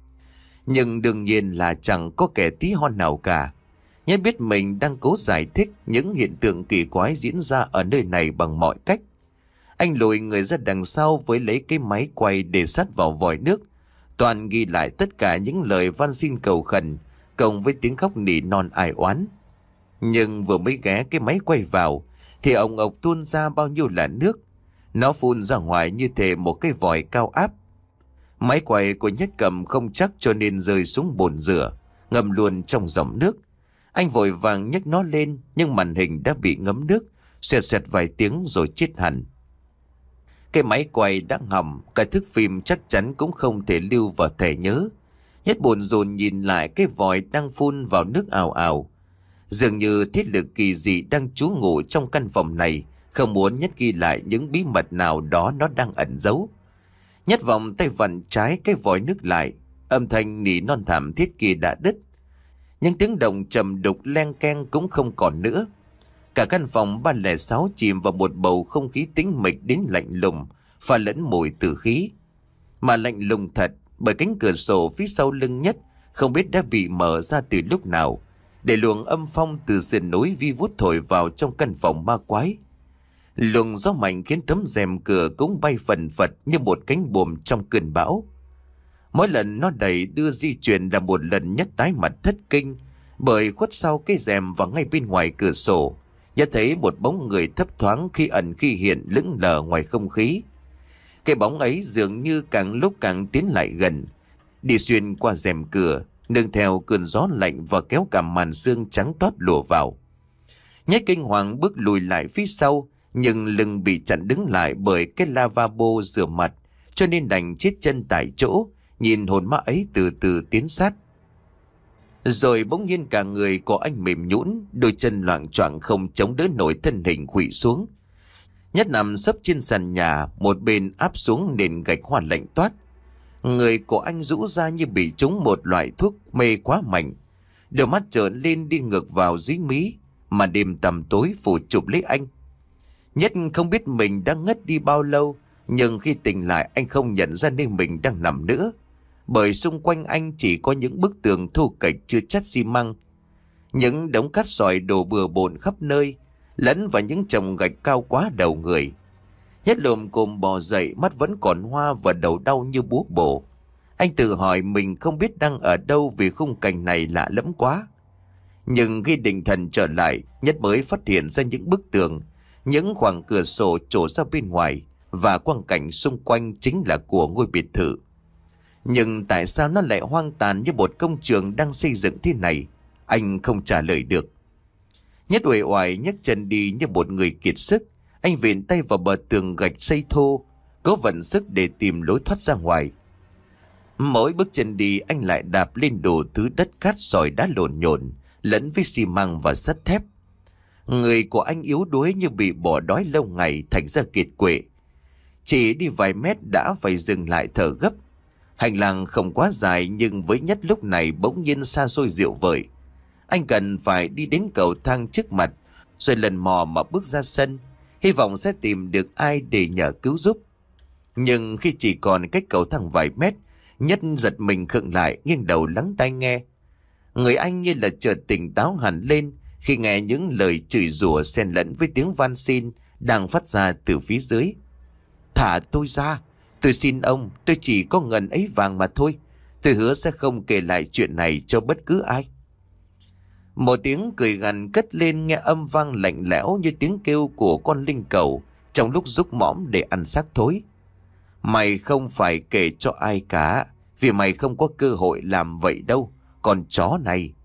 Nhưng đương nhiên là chẳng có kẻ tí hon nào cả. Nhất biết mình đang cố giải thích những hiện tượng kỳ quái diễn ra ở nơi này bằng mọi cách. Anh lùi người ra đằng sau với lấy cái máy quay để sát vào vòi nước, toàn ghi lại tất cả những lời van xin cầu khẩn, cộng với tiếng khóc nỉ non ai oán. Nhưng vừa mới ghé cái máy quay vào, thì ông ộc tuôn ra bao nhiêu là nước. Nó phun ra ngoài như thể một cái vòi cao áp. Máy quay của Nhất cầm không chắc cho nên rơi xuống bồn rửa, ngâm luôn trong dòng nước. Anh vội vàng nhấc nó lên, nhưng màn hình đã bị ngấm nước, xoẹt xoẹt vài tiếng rồi chết hẳn. Cái máy quay đã hỏng, cả thước phim chắc chắn cũng không thể lưu vào thẻ nhớ. Nhất buồn rồn nhìn lại cái vòi đang phun vào nước ào ào. Dường như thiết lực kỳ dị đang trú ngụ trong căn phòng này, không muốn Nhất ghi lại những bí mật nào đó nó đang ẩn giấu. Nhất vòng tay vặn trái cái vòi nước lại, âm thanh nỉ non thảm thiết kia đã đứt. Những tiếng động trầm đục len keng cũng không còn nữa. Cả căn phòng ba không sáu chìm vào một bầu không khí tĩnh mịch đến lạnh lùng, pha lẫn mùi tử khí. Mà lạnh lùng thật, bởi cánh cửa sổ phía sau lưng Nhất không biết đã bị mở ra từ lúc nào, để luồng âm phong từ sườn núi vi vút thổi vào trong căn phòng ma quái. Luồng gió mạnh khiến tấm rèm cửa cũng bay phần phật như một cánh buồm trong cơn bão. Mỗi lần nó đẩy đưa di chuyển là một lần Nhất tái mặt thất kinh, bởi khuất sau cái rèm và ngay bên ngoài cửa sổ, Nhất thấy một bóng người thấp thoáng khi ẩn khi hiện lững lờ ngoài không khí. Cái bóng ấy dường như càng lúc càng tiến lại gần, đi xuyên qua rèm cửa, nương theo cơn gió lạnh và kéo cả màn sương trắng toát lùa vào. Nhất kinh hoàng bước lùi lại phía sau, nhưng lưng bị chặn đứng lại bởi cái lavabo rửa mặt, cho nên đành chết chân tại chỗ, nhìn hồn ma ấy từ từ tiến sát. Rồi bỗng nhiên cả người của anh mềm nhũn, đôi chân loạng choạng không chống đỡ nổi, thân hình khuỵu xuống. Nhất nằm sấp trên sàn nhà, một bên áp xuống nền gạch hoa lạnh toát. Người của anh rũ ra như bị trúng một loại thuốc mê quá mạnh. Đôi mắt trợn lên đi ngược vào dưới mí, mà đêm tầm tối phủ chụp lấy anh. Nhất không biết mình đã ngất đi bao lâu, nhưng khi tỉnh lại anh không nhận ra nơi mình đang nằm nữa, bởi xung quanh anh chỉ có những bức tường thô kệch chưa chát xi măng, những đống cát sỏi đổ bừa bộn khắp nơi, lẫn vào những chồng gạch cao quá đầu người. Nhất lồm cồm bò dậy, mắt vẫn còn hoa và đầu đau như búa bổ. Anh tự hỏi mình không biết đang ở đâu vì khung cảnh này lạ lẫm quá. Nhưng khi định thần trở lại, Nhất mới phát hiện ra những bức tường, những khoảng cửa sổ trổ ra bên ngoài, và quang cảnh xung quanh chính là của ngôi biệt thự. Nhưng tại sao nó lại hoang tàn như một công trường đang xây dựng thế này? Anh không trả lời được. Nhất uể oải nhấc chân đi như một người kiệt sức. Anh vịn tay vào bờ tường gạch xây thô, cố vận sức để tìm lối thoát ra ngoài. Mỗi bước chân đi anh lại đạp lên đủ thứ đất cát sỏi đá lộn nhộn, lẫn với xi măng và sắt thép. Người của anh yếu đuối như bị bỏ đói lâu ngày, thành ra kiệt quệ. Chỉ đi vài mét đã phải dừng lại thở gấp. Hành lang không quá dài, nhưng với Nhất lúc này bỗng nhiên xa xôi diệu vời. Anh cần phải đi đến cầu thang trước mặt, rồi lần mò mà bước ra sân, hy vọng sẽ tìm được ai để nhờ cứu giúp. Nhưng khi chỉ còn cách cầu thang vài mét, Nhất giật mình khựng lại, nghiêng đầu lắng tai nghe. Người anh như là chợt tỉnh táo hẳn lên khi nghe những lời chửi rủa xen lẫn với tiếng van xin đang phát ra từ phía dưới. Thả tôi ra, tôi xin ông, tôi chỉ có ngần ấy vàng mà thôi. Tôi hứa sẽ không kể lại chuyện này cho bất cứ ai. Một tiếng cười gằn cất lên, nghe âm vang lạnh lẽo như tiếng kêu của con linh cầu trong lúc rúc mõm để ăn xác thối. Mày không phải kể cho ai cả, vì mày không có cơ hội làm vậy đâu, con chó này.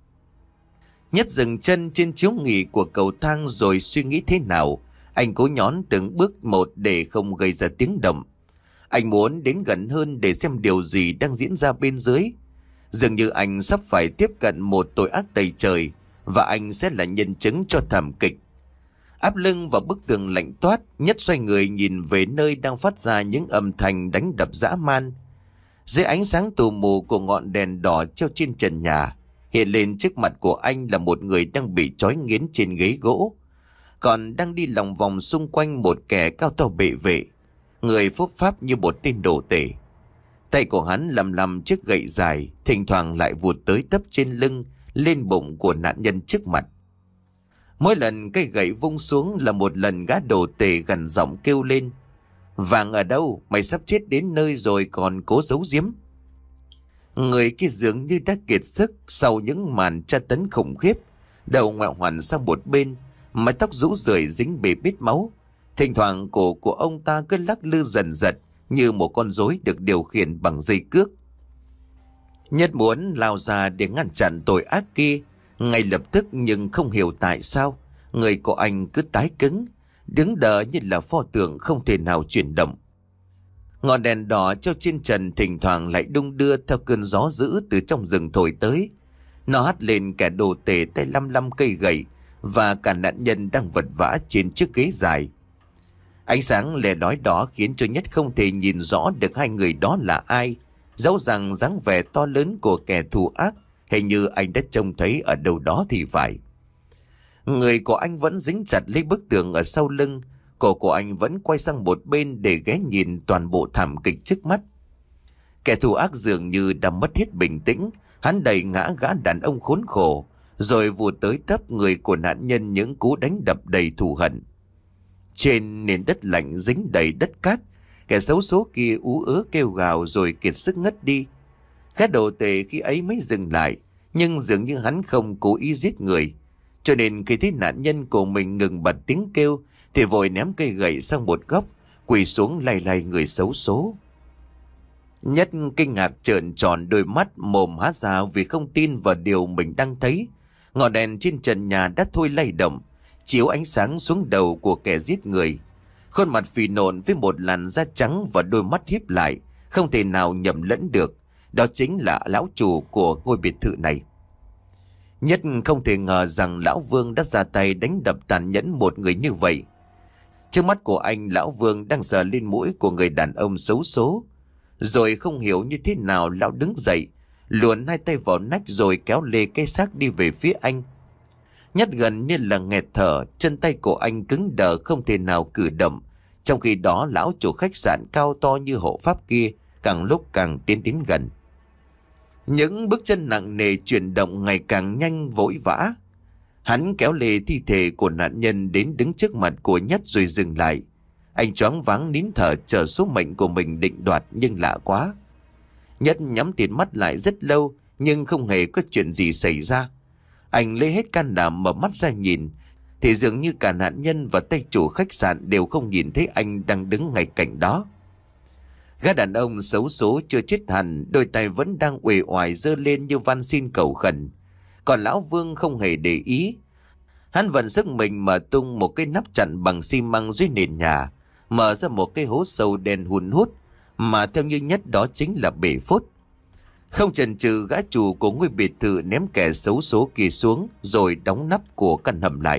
Nhất dừng chân trên chiếu nghỉ của cầu thang rồi suy nghĩ thế nào. Anh cố nhón từng bước một để không gây ra tiếng động. Anh muốn đến gần hơn để xem điều gì đang diễn ra bên dưới. Dường như anh sắp phải tiếp cận một tội ác tày trời, và anh sẽ là nhân chứng cho thảm kịch. Áp lưng vào bức tường lạnh toát, Nhất xoay người nhìn về nơi đang phát ra những âm thanh đánh đập dã man. Dưới ánh sáng tù mù của ngọn đèn đỏ treo trên trần nhà, hiện lên trước mặt của anh là một người đang bị trói nghiến trên ghế gỗ, còn đang đi lòng vòng xung quanh một kẻ cao to bệ vệ, người phúc pháp như một tên đồ tể. Tay của hắn lầm lầm chiếc gậy dài, thỉnh thoảng lại vụt tới tấp trên lưng, lên bụng của nạn nhân trước mặt. Mỗi lần cây gậy vung xuống là một lần gã đồ tể gằn giọng kêu lên: "Vàng ở đâu? Mày sắp chết đến nơi rồi còn cố giấu giếm." Người kia dường như đã kiệt sức sau những màn tra tấn khủng khiếp, đầu ngoẹo hoàn sang một bên, mái tóc rũ rượi dính bê bết máu. Thỉnh thoảng cổ của ông ta cứ lắc lư dần dật như một con rối được điều khiển bằng dây cước. Nhất muốn lao ra để ngăn chặn tội ác kia ngay lập tức, nhưng không hiểu tại sao người của anh cứ tái cứng, đứng đờ như là pho tượng không thể nào chuyển động. Ngọn đèn đỏ treo trên trần thỉnh thoảng lại đung đưa theo cơn gió dữ từ trong rừng thổi tới. Nó hắt lên kẻ đồ tể tay lăm lăm cây gậy và cả nạn nhân đang vật vã trên chiếc ghế dài. Ánh sáng lè lói đó khiến cho Nhất không thể nhìn rõ được hai người đó là ai. Dẫu rằng dáng vẻ to lớn của kẻ thù ác hình như anh đã trông thấy ở đâu đó thì phải. Người của anh vẫn dính chặt lấy bức tường ở sau lưng, cổ của anh vẫn quay sang một bên để ghé nhìn toàn bộ thảm kịch trước mắt. Kẻ thù ác dường như đã mất hết bình tĩnh, hắn đẩy ngã gã đàn ông khốn khổ, rồi vụt tới tấp người của nạn nhân những cú đánh đập đầy thù hận. Trên nền đất lạnh dính đầy đất cát, kẻ xấu số kia ú ớ kêu gào rồi kiệt sức ngất đi. Gã đồ tể khi ấy mới dừng lại, nhưng dường như hắn không cố ý giết người, cho nên khi thấy nạn nhân của mình ngừng bật tiếng kêu thì vội ném cây gậy sang một góc, quỳ xuống lay lay người xấu số. Nhất kinh ngạc trợn tròn đôi mắt, mồm há ra vì không tin vào điều mình đang thấy. Ngọn đèn trên trần nhà đã thôi lay động, chiếu ánh sáng xuống đầu của kẻ giết người. Khuôn mặt phì nộn với một làn da trắng và đôi mắt híp lại, không thể nào nhầm lẫn được, đó chính là lão chủ của ngôi biệt thự này. Nhất không thể ngờ rằng lão Vương đã ra tay đánh đập tàn nhẫn một người như vậy. Trước mắt của anh, lão Vương đang sờ lên mũi của người đàn ông xấu số. Rồi không hiểu như thế nào lão đứng dậy, luồn hai tay vào nách rồi kéo lê cái xác đi về phía anh. Nhất gần như là nghẹt thở, chân tay của anh cứng đờ không thể nào cử động. Trong khi đó lão chủ khách sạn cao to như hộ pháp kia càng lúc càng tiến đến gần. Những bước chân nặng nề chuyển động ngày càng nhanh vội vã. Hắn kéo lê thi thể của nạn nhân đến đứng trước mặt của Nhất rồi dừng lại. Anh choáng váng nín thở chờ số mệnh của mình định đoạt, nhưng lạ quá. Nhất nhắm tịt mắt lại rất lâu nhưng không hề có chuyện gì xảy ra. Anh lấy hết can đảm mở mắt ra nhìn thì dường như cả nạn nhân và tay chủ khách sạn đều không nhìn thấy anh đang đứng ngay cạnh đó. Gã đàn ông xấu số chưa chết hẳn, đôi tay vẫn đang uể oải giơ lên như van xin cầu khẩn. Còn lão Vương không hề để ý. Hắn vận sức mình mở tung một cái nắp chặn bằng xi măng dưới nền nhà, mở ra một cái hố sâu đen hun hút, mà theo như Nhất đó chính là bể phốt. Không chần chừ, gã chủ của ngôi biệt thự ném kẻ xấu số kia xuống rồi đóng nắp của căn hầm lại.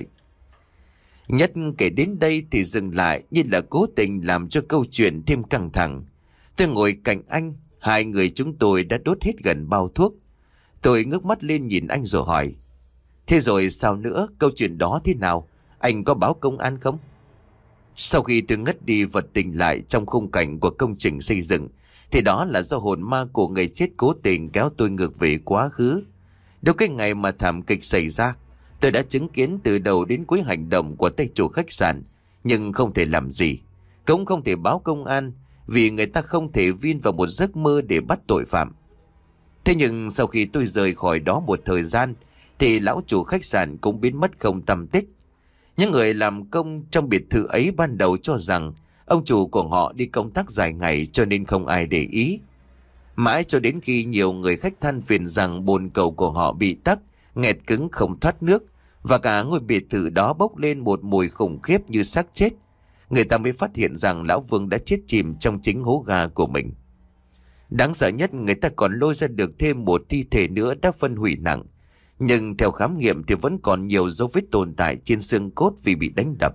Nhất kể đến đây thì dừng lại, như là cố tình làm cho câu chuyện thêm căng thẳng. Tôi ngồi cạnh anh, hai người chúng tôi đã đốt hết gần bao thuốc. Tôi ngước mắt lên nhìn anh rồi hỏi: "Thế rồi sao nữa? Câu chuyện đó thế nào? Anh có báo công an không?" Sau khi tôi ngất đi vật tỉnh lại trong khung cảnh của công trình xây dựng, thì đó là do hồn ma của người chết cố tình kéo tôi ngược về quá khứ. Đâu cái ngày mà thảm kịch xảy ra, tôi đã chứng kiến từ đầu đến cuối hành động của tay chủ khách sạn, nhưng không thể làm gì, cũng không thể báo công an, vì người ta không thể vin vào một giấc mơ để bắt tội phạm. Thế nhưng sau khi tôi rời khỏi đó một thời gian thì lão chủ khách sạn cũng biến mất không tăm tích. Những người làm công trong biệt thự ấy ban đầu cho rằng ông chủ của họ đi công tác dài ngày cho nên không ai để ý. Mãi cho đến khi nhiều người khách than phiền rằng bồn cầu của họ bị tắc, nghẹt cứng không thoát nước, và cả ngôi biệt thự đó bốc lên một mùi khủng khiếp như xác chết, người ta mới phát hiện rằng lão Vương đã chết chìm trong chính hố ga của mình. Đáng sợ nhất, người ta còn lôi ra được thêm một thi thể nữa đã phân hủy nặng, nhưng theo khám nghiệm thì vẫn còn nhiều dấu vết tồn tại trên xương cốt vì bị đánh đập.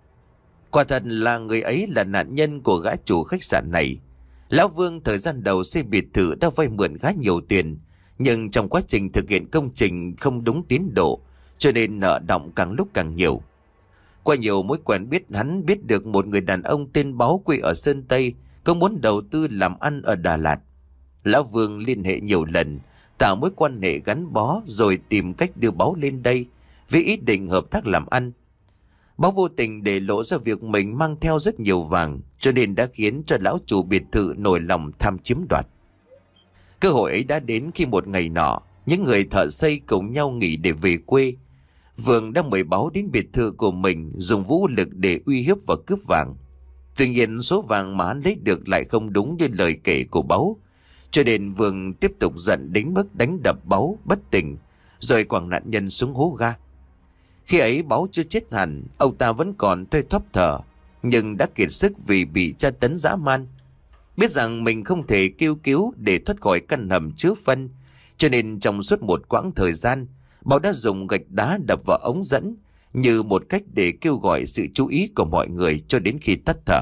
Quả thật là người ấy là nạn nhân của gã chủ khách sạn này. Lão Vương thời gian đầu xây biệt thự đã vay mượn khá nhiều tiền, nhưng trong quá trình thực hiện công trình không đúng tiến độ, cho nên nợ đọng càng lúc càng nhiều. Qua nhiều mối quen biết, hắn biết được một người đàn ông tên Báu quê ở Sơn Tây có muốn đầu tư làm ăn ở Đà Lạt. Lão Vương liên hệ nhiều lần, tạo mối quan hệ gắn bó rồi tìm cách đưa Báu lên đây với ý định hợp tác làm ăn. Báu vô tình để lộ ra việc mình mang theo rất nhiều vàng, cho nên đã khiến cho lão chủ biệt thự nổi lòng tham chiếm đoạt. Cơ hội ấy đã đến khi một ngày nọ, những người thợ xây cùng nhau nghỉ để về quê. Vương đã mời Báu đến biệt thự của mình, dùng vũ lực để uy hiếp và cướp vàng. Tuy nhiên số vàng mà hắn lấy được lại không đúng như lời kể của Báu, cho nên Vương tiếp tục giận đến mức đánh đập Báu bất tỉnh, rồi quẳng nạn nhân xuống hố ga. Khi ấy Báu chưa chết hẳn, ông ta vẫn còn thoi thóp thở, nhưng đã kiệt sức vì bị tra tấn dã man. Biết rằng mình không thể kêu cứu để thoát khỏi căn hầm chứa phân, cho nên trong suốt một quãng thời gian, Báu đã dùng gạch đá đập vào ống dẫn như một cách để kêu gọi sự chú ý của mọi người cho đến khi tắt thở.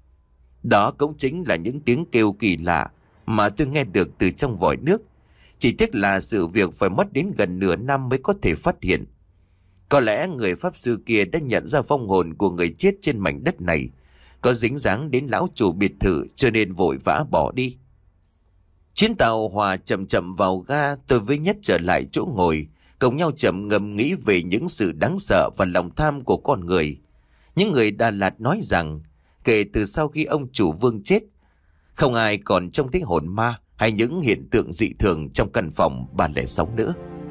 Đó cũng chính là những tiếng kêu kỳ lạ mà tôi nghe được từ trong vòi nước. Chỉ tiếc là sự việc phải mất đến gần nửa năm mới có thể phát hiện. Có lẽ người pháp sư kia đã nhận ra vong hồn của người chết trên mảnh đất này có dính dáng đến lão chủ biệt thự, cho nên vội vã bỏ đi. Chuyến tàu hòa chậm chậm vào ga, tôi với Nhất trở lại chỗ ngồi, cùng nhau chậm ngâm nghĩ về những sự đáng sợ và lòng tham của con người. Những người Đà Lạt nói rằng kể từ sau khi ông chủ Vương chết, không ai còn trông thấy hồn ma hay những hiện tượng dị thường trong căn phòng ba không sáu nữa.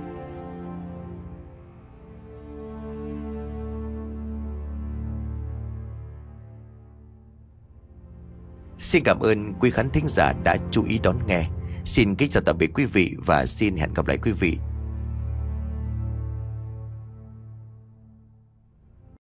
Xin cảm ơn quý khán thính giả đã chú ý đón nghe. Xin kính chào tạm biệt quý vị và xin hẹn gặp lại quý vị